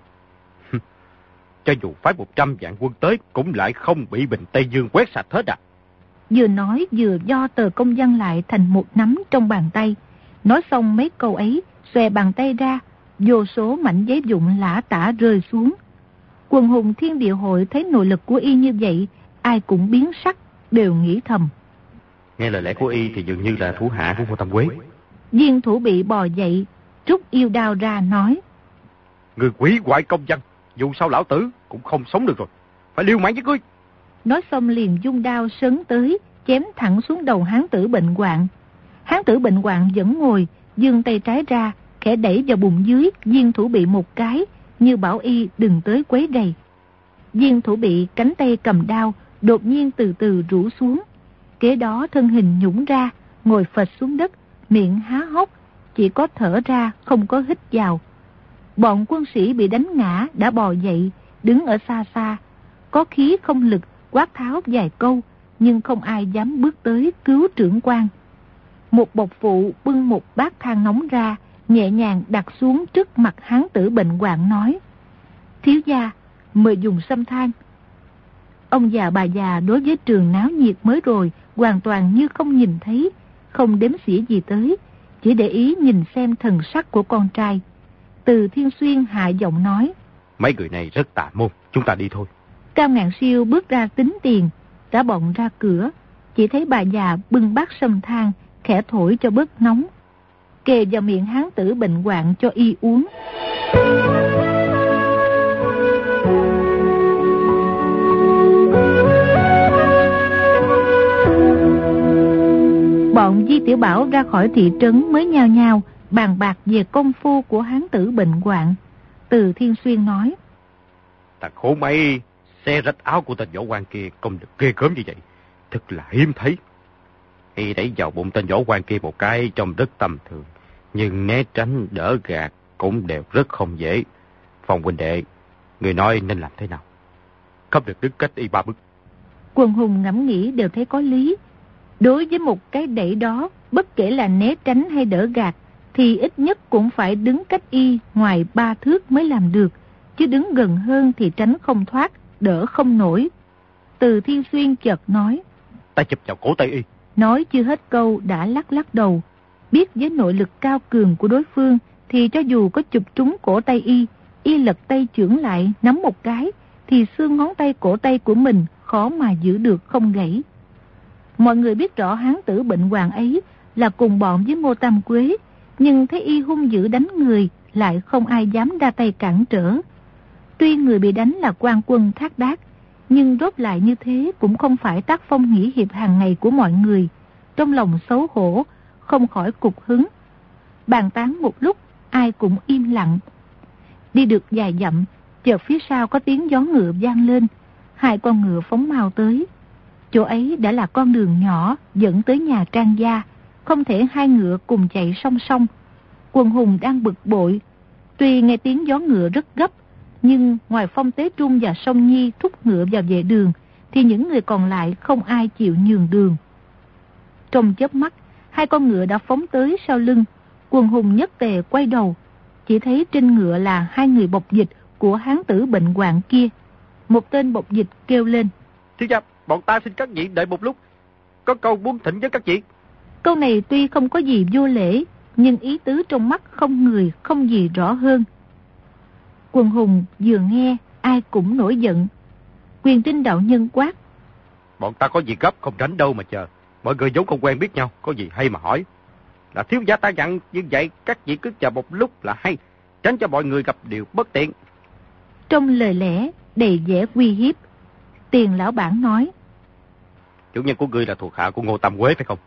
Cho dù phái một trăm vạn quân tới, cũng lại không bị Bình Tây Dương quét sạch hết à. Vừa nói vừa do tờ công văn lại thành một nắm trong bàn tay. Nói xong mấy câu ấy, xòe bàn tay ra, vô số mảnh giấy vụn lả tả rơi xuống. Quần hùng Thiên Địa Hội thấy nội lực của y như vậy, ai cũng biến sắc, đều nghĩ thầm. Nghe lời lẽ của y thì dường như là thủ hạ của Ngô Tam Quế. Viên Thủ Bị bò dậy, rút yêu đao ra nói. Người quỷ hoại công văn, dù sao lão tử cũng không sống được rồi, phải liều mạng với ngươi. Nói xong liền dung đao sấn tới, chém thẳng xuống đầu hán tử bệnh hoạn. Hán tử bệnh hoạn vẫn ngồi, giương tay trái ra, khẽ đẩy vào bụng dưới Viên Thủ Bị một cái, như bảo y đừng tới quấy rầy. Viên Thủ Bị cánh tay cầm đao, đột nhiên từ từ rũ xuống. Kế đó thân hình nhũng ra, ngồi phịch xuống đất, miệng há hốc, chỉ có thở ra, không có hít vào. Bọn quân sĩ bị đánh ngã đã bò dậy, đứng ở xa xa, có khí không lực, quát tháo vài câu, nhưng không ai dám bước tới cứu trưởng quan. Một bộc phụ bưng một bát than nóng ra, nhẹ nhàng đặt xuống trước mặt hán tử bệnh hoạn nói. Thiếu gia, mời dùng sâm than. Ông già bà già đối với trường náo nhiệt mới rồi, hoàn toàn như không nhìn thấy, không đếm xỉa gì tới, chỉ để ý nhìn xem thần sắc của con trai. Từ Thiên Xuyên hạ giọng nói. Mấy người này rất tà môn, chúng ta đi thôi. Cao Ngạn Siêu bước ra tính tiền, cả bọn ra cửa, chỉ thấy bà già bưng bát sâm than, khẽ thổi cho bớt nóng, kề vào miệng hán tử bệnh hoạn cho y uống. Bọn Di Tiểu Bảo ra khỏi thị trấn mới nhao nhao bàn bạc về công phu của hán tử bệnh hoạn. Từ Thiên Xuyên nói. Thằng khổ mày Xe rách áo của tên võ quan kia không được ghê gớm như vậy. Thật là hiếm thấy. Y đẩy vào bụng tên võ quan kia một cái trông rất tầm thường. Nhưng né tránh đỡ gạt cũng đều rất không dễ. Phong huynh đệ, người nói nên làm thế nào? Không được đứng cách y ba bước. Quần hùng ngẫm nghĩ đều thấy có lý. Đối với một cái đẩy đó, bất kể là né tránh hay đỡ gạt, thì ít nhất cũng phải đứng cách y ngoài ba thước mới làm được. Chứ đứng gần hơn thì tránh không thoát, đỡ không nổi. Từ Thiên Xuyên chợt nói: Ta chụp vào cổ tay y. Nói chưa hết câu đã lắc lắc đầu. Biết với nội lực cao cường của đối phương thì cho dù có chụp trúng cổ tay y, y lật tay chưởng lại nắm một cái, thì xương ngón tay cổ tay của mình khó mà giữ được không gãy. Mọi người biết rõ hán tử bệnh hoàng ấy là cùng bọn với Ngô Tam Quế, nhưng thấy y hung dữ đánh người lại không ai dám ra tay cản trở. Tuy người bị đánh là quan quân Thác Đác, nhưng rốt lại như thế cũng không phải tác phong nghĩa hiệp hàng ngày của mọi người. Trong lòng xấu hổ, không khỏi cục hứng. Bàn tán một lúc, ai cũng im lặng. Đi được vài dặm, chợt phía sau có tiếng gió ngựa vang lên. Hai con ngựa phóng mau tới. Chỗ ấy đã là con đường nhỏ dẫn tới nhà Trang gia, không thể hai ngựa cùng chạy song song. Quần hùng đang bực bội. Tuy nghe tiếng gió ngựa rất gấp, nhưng ngoài Phong Tế Trung và Song Nhi thúc ngựa vào vệ đường, thì những người còn lại không ai chịu nhường đường. Trong chớp mắt, hai con ngựa đã phóng tới sau lưng. Quần hùng nhất tề quay đầu, chỉ thấy trên ngựa là hai người bộc dịch của hán tử bệnh hoạn kia. Một tên bộc dịch kêu lên: Thiếu gia, bọn ta xin các vị đợi một lúc, có câu muốn thỉnh với các vị. Câu này tuy không có gì vô lễ, nhưng ý tứ trong mắt không người không gì rõ hơn. Quần hùng vừa nghe, ai cũng nổi giận. Quyền Trinh đạo nhân quát: Bọn ta có gì gấp không rảnh đâu mà chờ. Mọi người vốn không quen biết nhau, có gì hay mà hỏi. Là thiếu gia ta dặn như vậy, các vị cứ chờ một lúc là hay, tránh cho mọi người gặp điều bất tiện. Trong lời lẽ đầy vẻ uy hiếp, Tiền lão bản nói: Chủ nhân của ngươi là thuộc hạ của Ngô Tam Quế phải không?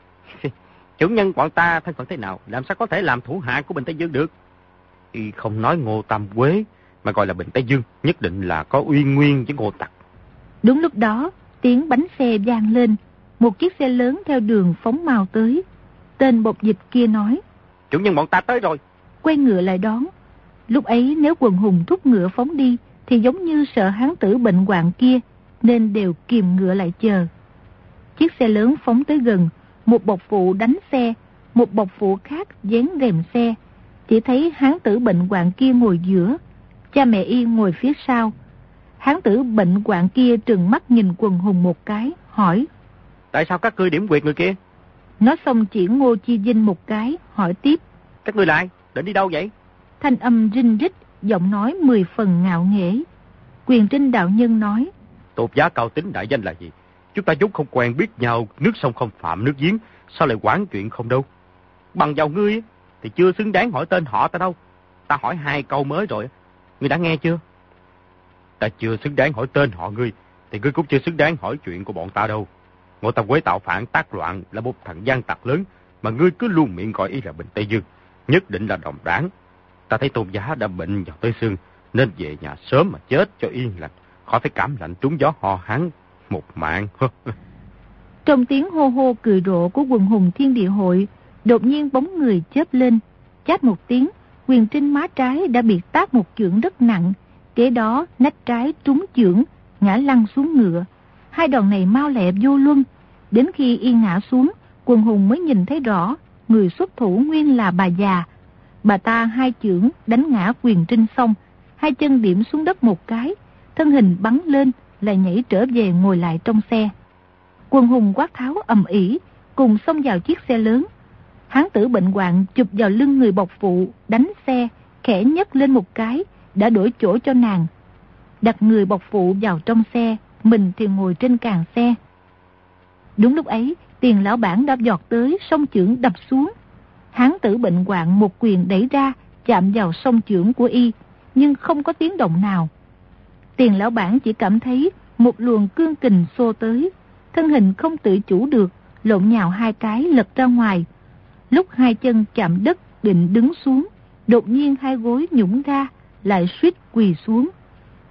Chủ nhân bọn ta thân phận thế nào, làm sao có thể làm thủ hạ của Bình Tây Dương được? Y không nói Ngô Tam Quế, mà gọi là Bình Tây Dương, nhất định là có uyên nguyên với Ngô Tặc. Đúng lúc đó, tiếng bánh xe vang lên, một chiếc xe lớn theo đường phóng mau tới. Tên bộc dịch kia nói: Chủ nhân bọn ta tới rồi. Quay ngựa lại đón. Lúc ấy nếu quần hùng thúc ngựa phóng đi, thì giống như sợ hán tử bệnh hoạn kia, nên đều kìm ngựa lại chờ. Chiếc xe lớn phóng tới gần, một bộc phụ đánh xe, một bộc phụ khác dán rèm xe. Chỉ thấy hán tử bệnh hoạn kia ngồi giữa, cha mẹ y ngồi phía sau. Hán tử bệnh hoạn kia trừng mắt nhìn quần hùng một cái, hỏi: Tại sao các ngươi điểm quyệt người kia? Nói xong chỉ Ngô Chi Vinh một cái, hỏi tiếp: Các ngươi lại, định đi đâu vậy? Thanh âm rinh rít, giọng nói mười phần ngạo nghễ. Quyền Trinh đạo nhân nói: Tôn giá cao tính đại danh là gì? Chúng ta vốn không quen biết nhau, nước sông không phạm nước giếng, sao lại quản chuyện không đâu? Bằng vào ngươi thì chưa xứng đáng hỏi tên họ ta đâu. Ta hỏi hai câu mới rồi, ngươi đã nghe chưa? Ta chưa xứng đáng hỏi tên họ ngươi, thì ngươi cũng chưa xứng đáng hỏi chuyện của bọn ta đâu. Ngô Tam Quế tạo phản tác loạn là một thằng gian tặc lớn, mà ngươi cứ luôn miệng gọi y là Bình Tây Dương, nhất định là đồng đảng. Ta thấy tôn giá đã bệnh vào tới xương, nên về nhà sớm mà chết cho yên lành, khỏi phải cảm lạnh trúng gió ho hắn một mạng. Trong tiếng hô hô cười rộ của quần hùng Thiên Địa Hội, đột nhiên bóng người chớp lên, chát một tiếng, Quyền Trinh má trái đã bị tát một chưởng rất nặng, kế đó nách trái trúng chưởng, ngã lăn xuống ngựa. Hai đòn này mau lẹ vô luân. Đến khi y ngã xuống, quần hùng mới nhìn thấy rõ, người xuất thủ nguyên là bà già. Bà ta hai chưởng đánh ngã Quyền Trinh xong, hai chân điểm xuống đất một cái, thân hình bắn lên, lại nhảy trở về ngồi lại trong xe. Quần hùng quát tháo ầm ĩ, cùng xông vào chiếc xe lớn. Hán tử bệnh hoạn chụp vào lưng người bộc phụ, đánh xe, khẽ nhấc lên một cái, đã đổi chỗ cho nàng. Đặt người bộc phụ vào trong xe, mình thì ngồi trên càng xe. Đúng lúc ấy, Tiền lão bản đã giọt tới, song chưởng đập xuống. Hán tử bệnh hoạn một quyền đẩy ra, chạm vào song chưởng của y, nhưng không có tiếng động nào. Tiền lão bản chỉ cảm thấy một luồng cương kình xô tới, thân hình không tự chủ được, lộn nhào hai cái lật ra ngoài. Lúc hai chân chạm đất định đứng xuống, đột nhiên hai gối nhũng ra, lại suýt quỳ xuống.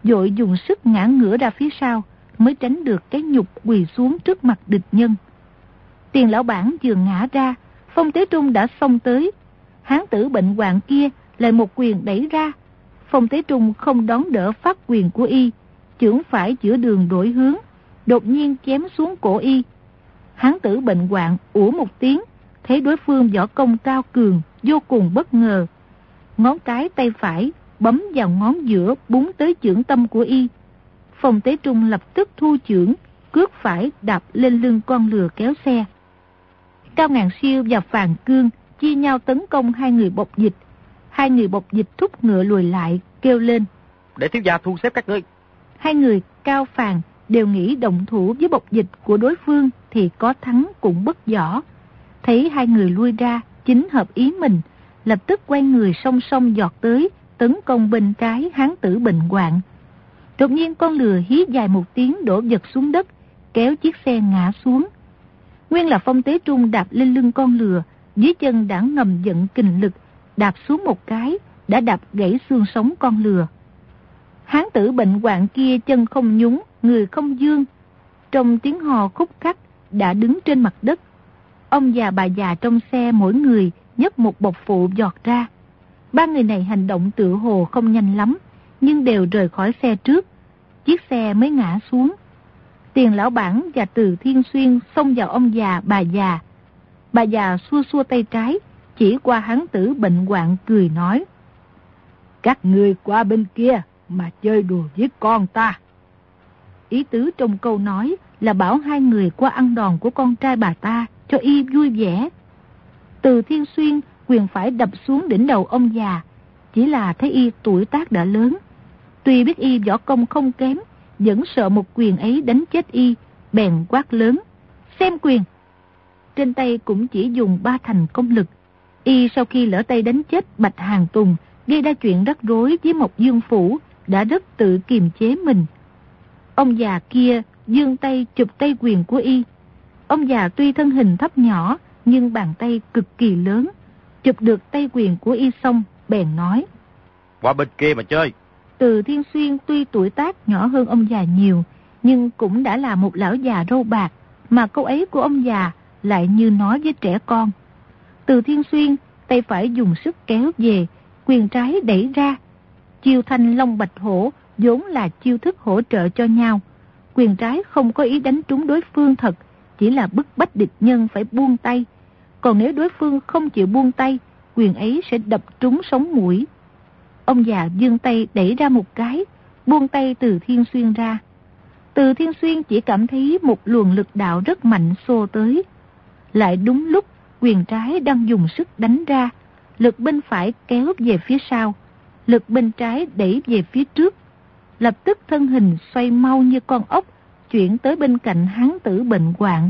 vội dùng sức ngã ngửa ra phía sau, mới tránh được cái nhục quỳ xuống trước mặt địch nhân. Tiền lão bản vừa ngã ra, Phong Tế Trung đã xông tới. Hán tử bệnh hoạn kia lại một quyền đẩy ra. Phong Tế Trung không đón đỡ phát quyền của y, chưởng phải giữa đường đổi hướng, đột nhiên chém xuống cổ y. Hán tử bệnh hoạn ủa một tiếng, thấy đối phương võ công cao cường, vô cùng bất ngờ. Ngón cái tay phải bấm vào ngón giữa búng tới chưởng tâm của y. Phong Tế Trung lập tức thu chưởng, cước phải đạp lên lưng con lừa kéo xe. Cao Ngàn Siêu và Phàn Cương chia nhau tấn công hai người bộc dịch. Hai người bộc dịch thúc ngựa lùi lại, kêu lên: Để thiếu gia thu xếp các ngươi. Hai người Cao Phàn đều nghĩ động thủ với bộc dịch của đối phương thì có thắng cũng bất võ. Thấy hai người lui ra, chính hợp ý mình, lập tức quay người song song giọt tới, tấn công bên trái hán tử bệnh hoạn. Đột nhiên con lừa hí dài một tiếng đổ vật xuống đất, kéo chiếc xe ngã xuống. Nguyên là Phong Tế Trung đạp lên lưng con lừa, dưới chân đã ngầm vận kình lực, đạp xuống một cái, đã đạp gãy xương sống con lừa. Hán tử bệnh hoạn kia chân không nhúng, người không dương, trong tiếng hò khúc khắc đã đứng trên mặt đất. Ông già bà già trong xe mỗi người nhấc một bọc phụ giọt ra. Ba người này hành động tự hồ không nhanh lắm, nhưng đều rời khỏi xe trước, chiếc xe mới ngã xuống. Tiền lão bản và Từ Thiên Xuyên xông vào ông già bà già. Bà già xua xua tay trái, chỉ qua hán tử bệnh hoạn cười nói: Các người qua bên kia mà chơi đùa với con ta. Ý tứ trong câu nói là bảo hai người qua ăn đòn của con trai bà ta cho y vui vẻ. Từ Thiên Xuyên quyền phải đập xuống đỉnh đầu ông già, chỉ là thấy y tuổi tác đã lớn. Tuy biết y võ công không kém, vẫn sợ một quyền ấy đánh chết y, bèn quát lớn: Xem quyền! Trên tay cũng chỉ dùng ba thành công lực. Y sau khi lỡ tay đánh chết Bạch Hàng Tùng, gây ra chuyện rắc rối với Mộc Dương Phủ, đã rất tự kiềm chế mình. Ông già kia giương tay chụp tay quyền của y. Ông già tuy thân hình thấp nhỏ, nhưng bàn tay cực kỳ lớn. Chụp được tay quyền của y xong, bèn nói: Qua bên kia mà chơi. Từ Thiên Xuyên tuy tuổi tác nhỏ hơn ông già nhiều, nhưng cũng đã là một lão già râu bạc, mà câu ấy của ông già lại như nói với trẻ con. Từ Thiên Xuyên tay phải dùng sức kéo về, quyền trái đẩy ra. Chiêu thanh long bạch hổ vốn là chiêu thức hỗ trợ cho nhau. Quyền trái không có ý đánh trúng đối phương thật, chỉ là bức bách địch nhân phải buông tay. Còn nếu đối phương không chịu buông tay, quyền ấy sẽ đập trúng sống mũi. Ông già giương tay đẩy ra một cái, buông tay Từ Thiên Xuyên ra. Từ Thiên Xuyên chỉ cảm thấy một luồng lực đạo rất mạnh xô tới. Lại đúng lúc quyền trái đang dùng sức đánh ra, lực bên phải kéo về phía sau, lực bên trái đẩy về phía trước. Lập tức thân hình xoay mau như con ốc, chuyển tới bên cạnh hán tử bệnh hoạn.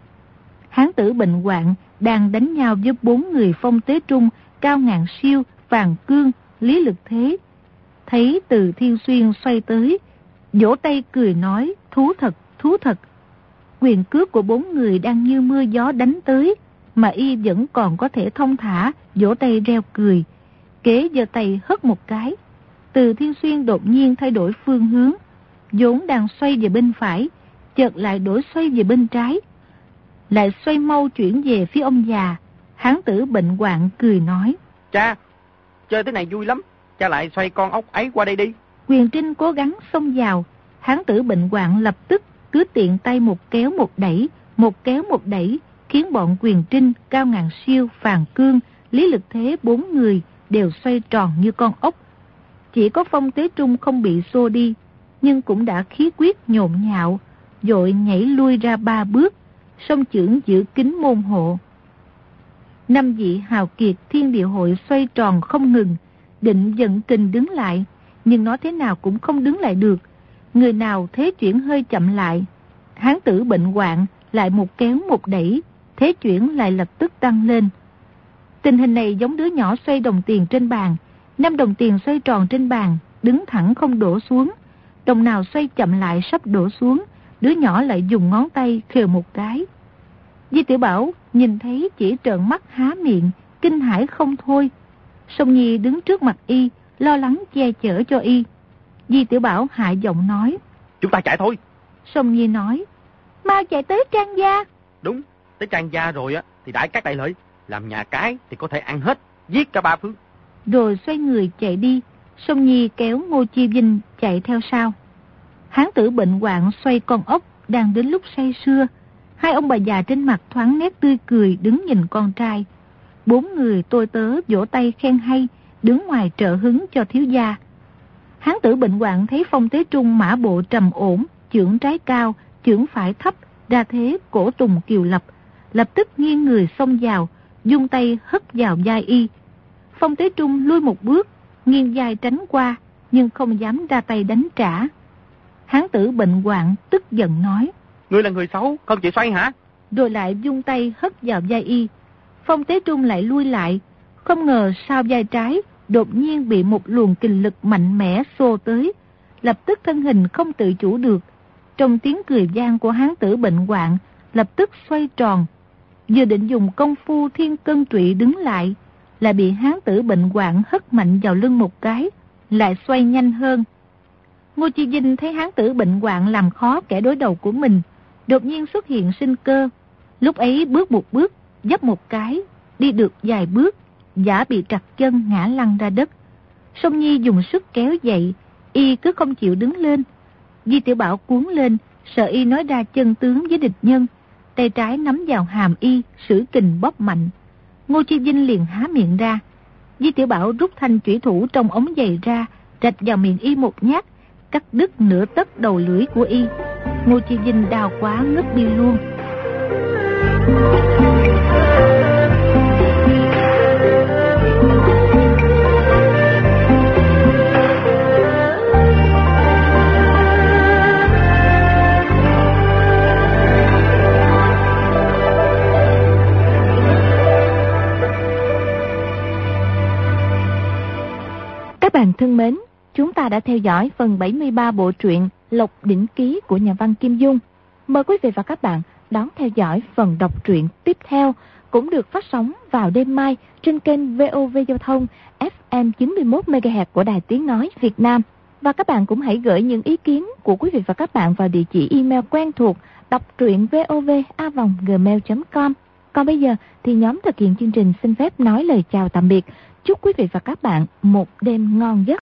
Hán tử bệnh hoạn đang đánh nhau với bốn người Phong Tế Trung, Cao Ngàn Siêu, Phàn Cương, Lý Lực Thế. Thấy Từ Thiên Xuyên xoay tới, vỗ tay cười nói: Thú thật, thú thật. Quyền cước của bốn người đang như mưa gió đánh tới, mà y vẫn còn có thể thông thả, vỗ tay reo cười. Kế giơ tay hất một cái, Từ Thiên Xuyên đột nhiên thay đổi phương hướng, vốn đang xoay về bên phải, chợt lại đổi xoay về bên trái, lại xoay mau chuyển về phía ông già. Hán tử bệnh hoạn cười nói: Cha, chơi thế này vui lắm, cha lại xoay con ốc ấy qua đây đi. Quyền Trinh cố gắng xông vào, hán tử bệnh hoạn lập tức cứ tiện tay một kéo một đẩy, một kéo một đẩy, khiến bọn Quyền Trinh, Cao Ngàn Siêu, Phàn Cương, Lý Lực Thế bốn người đều xoay tròn như con ốc. Chỉ có Phong Tế Trung không bị xô đi, nhưng cũng đã khí quyết nhộn nhạo, vội nhảy lui ra ba bước, song chưởng giữ kín môn hộ. Năm vị hào kiệt thiên địa hội xoay tròn không ngừng, định vận kình đứng lại, nhưng nó thế nào cũng không đứng lại được. Người nào thế chuyển hơi chậm lại, hán tử bệnh hoạn lại một kéo một đẩy, thế chuyển lại lập tức tăng lên. Tình hình này giống đứa nhỏ xoay đồng tiền trên bàn. Năm đồng tiền xoay tròn trên bàn, đứng thẳng không đổ xuống. Đồng nào xoay chậm lại sắp đổ xuống, đứa nhỏ lại dùng ngón tay khều một cái. Di Tiểu Bảo nhìn thấy chỉ trợn mắt há miệng, kinh hãi không thôi. Song Nhi đứng trước mặt y, lo lắng che chở cho y. Di Tiểu Bảo hạ giọng nói. Chúng ta chạy thôi. Song Nhi nói. Mau chạy tới Trang gia. Đúng, tới Trang gia rồi á thì đãi các đại lợi. Làm nhà cái thì có thể ăn hết, giết cả ba phương. Rồi xoay người chạy đi. Song Nhi kéo Ngô Chi Vinh chạy theo sau. Hán tử bệnh hoạn xoay con ốc đang đến lúc say sưa. Hai ông bà già trên mặt thoáng nét tươi cười đứng nhìn con trai. Bốn người tôi tớ vỗ tay khen hay, đứng ngoài trợ hứng cho thiếu gia. Hán tử bệnh hoạn thấy Phong Tế Trung mã bộ trầm ổn, chưởng trái cao, chưởng phải thấp, ra thế cổ tùng kiều lập, lập tức nghiêng người xông vào, dung tay hất vào vai y. Phong Tế Trung lui một bước, nghiêng vai tránh qua, nhưng không dám ra tay đánh trả. Hán tử bệnh hoạn tức giận nói. Ngươi là người xấu, không chịu xoay hả? Rồi lại dung tay hất vào vai y. Phong Tế Trung lại lui lại, không ngờ sau vai trái đột nhiên bị một luồng kình lực mạnh mẽ xô tới, lập tức thân hình không tự chủ được. Trong tiếng cười vang của hán tử bệnh hoạn, lập tức xoay tròn. Vừa định dùng công phu thiên cân trụy đứng lại, lại bị hán tử bệnh hoạn hất mạnh vào lưng một cái, lại xoay nhanh hơn. Ngô Chi Vinh thấy hán tử bệnh hoạn làm khó kẻ đối đầu của mình, đột nhiên xuất hiện sinh cơ. Lúc ấy bước một bước, dấp một cái, đi được vài bước, giả bị trật chân ngã lăn ra đất. Song Nhi dùng sức kéo dậy, y cứ không chịu đứng lên. Di Tiểu Bảo cuốn lên, sợ y nói ra chân tướng với địch nhân, tay trái nắm vào hàm y, sử kình bóp mạnh. Ngô Chi Vinh liền há miệng ra. Di Tiểu Bảo rút thanh chủy thủ trong ống giày ra, rạch vào miệng y một nhát, cắt đứt nửa tấc đầu lưỡi của y. Ngô Chi Vinh đau quá ngất đi luôn. Các bạn thân mến, chúng ta đã theo dõi phần bảy mươi ba bộ truyện Lộc Đỉnh Ký của nhà văn Kim Dung. Mời quý vị và các bạn đón theo dõi phần đọc truyện tiếp theo, cũng được phát sóng vào đêm mai trên kênh vê o vê Giao thông ép em chín mươi mốt mê ga héc của Đài Tiếng Nói Việt Nam. Và các bạn cũng hãy gửi những ý kiến của quý vị và các bạn vào địa chỉ email quen thuộc đọc truyện vov a vòng gmail chấm com. Còn bây giờ thì nhóm thực hiện chương trình xin phép nói lời chào tạm biệt. Chúc quý vị và các bạn một đêm ngon giấc.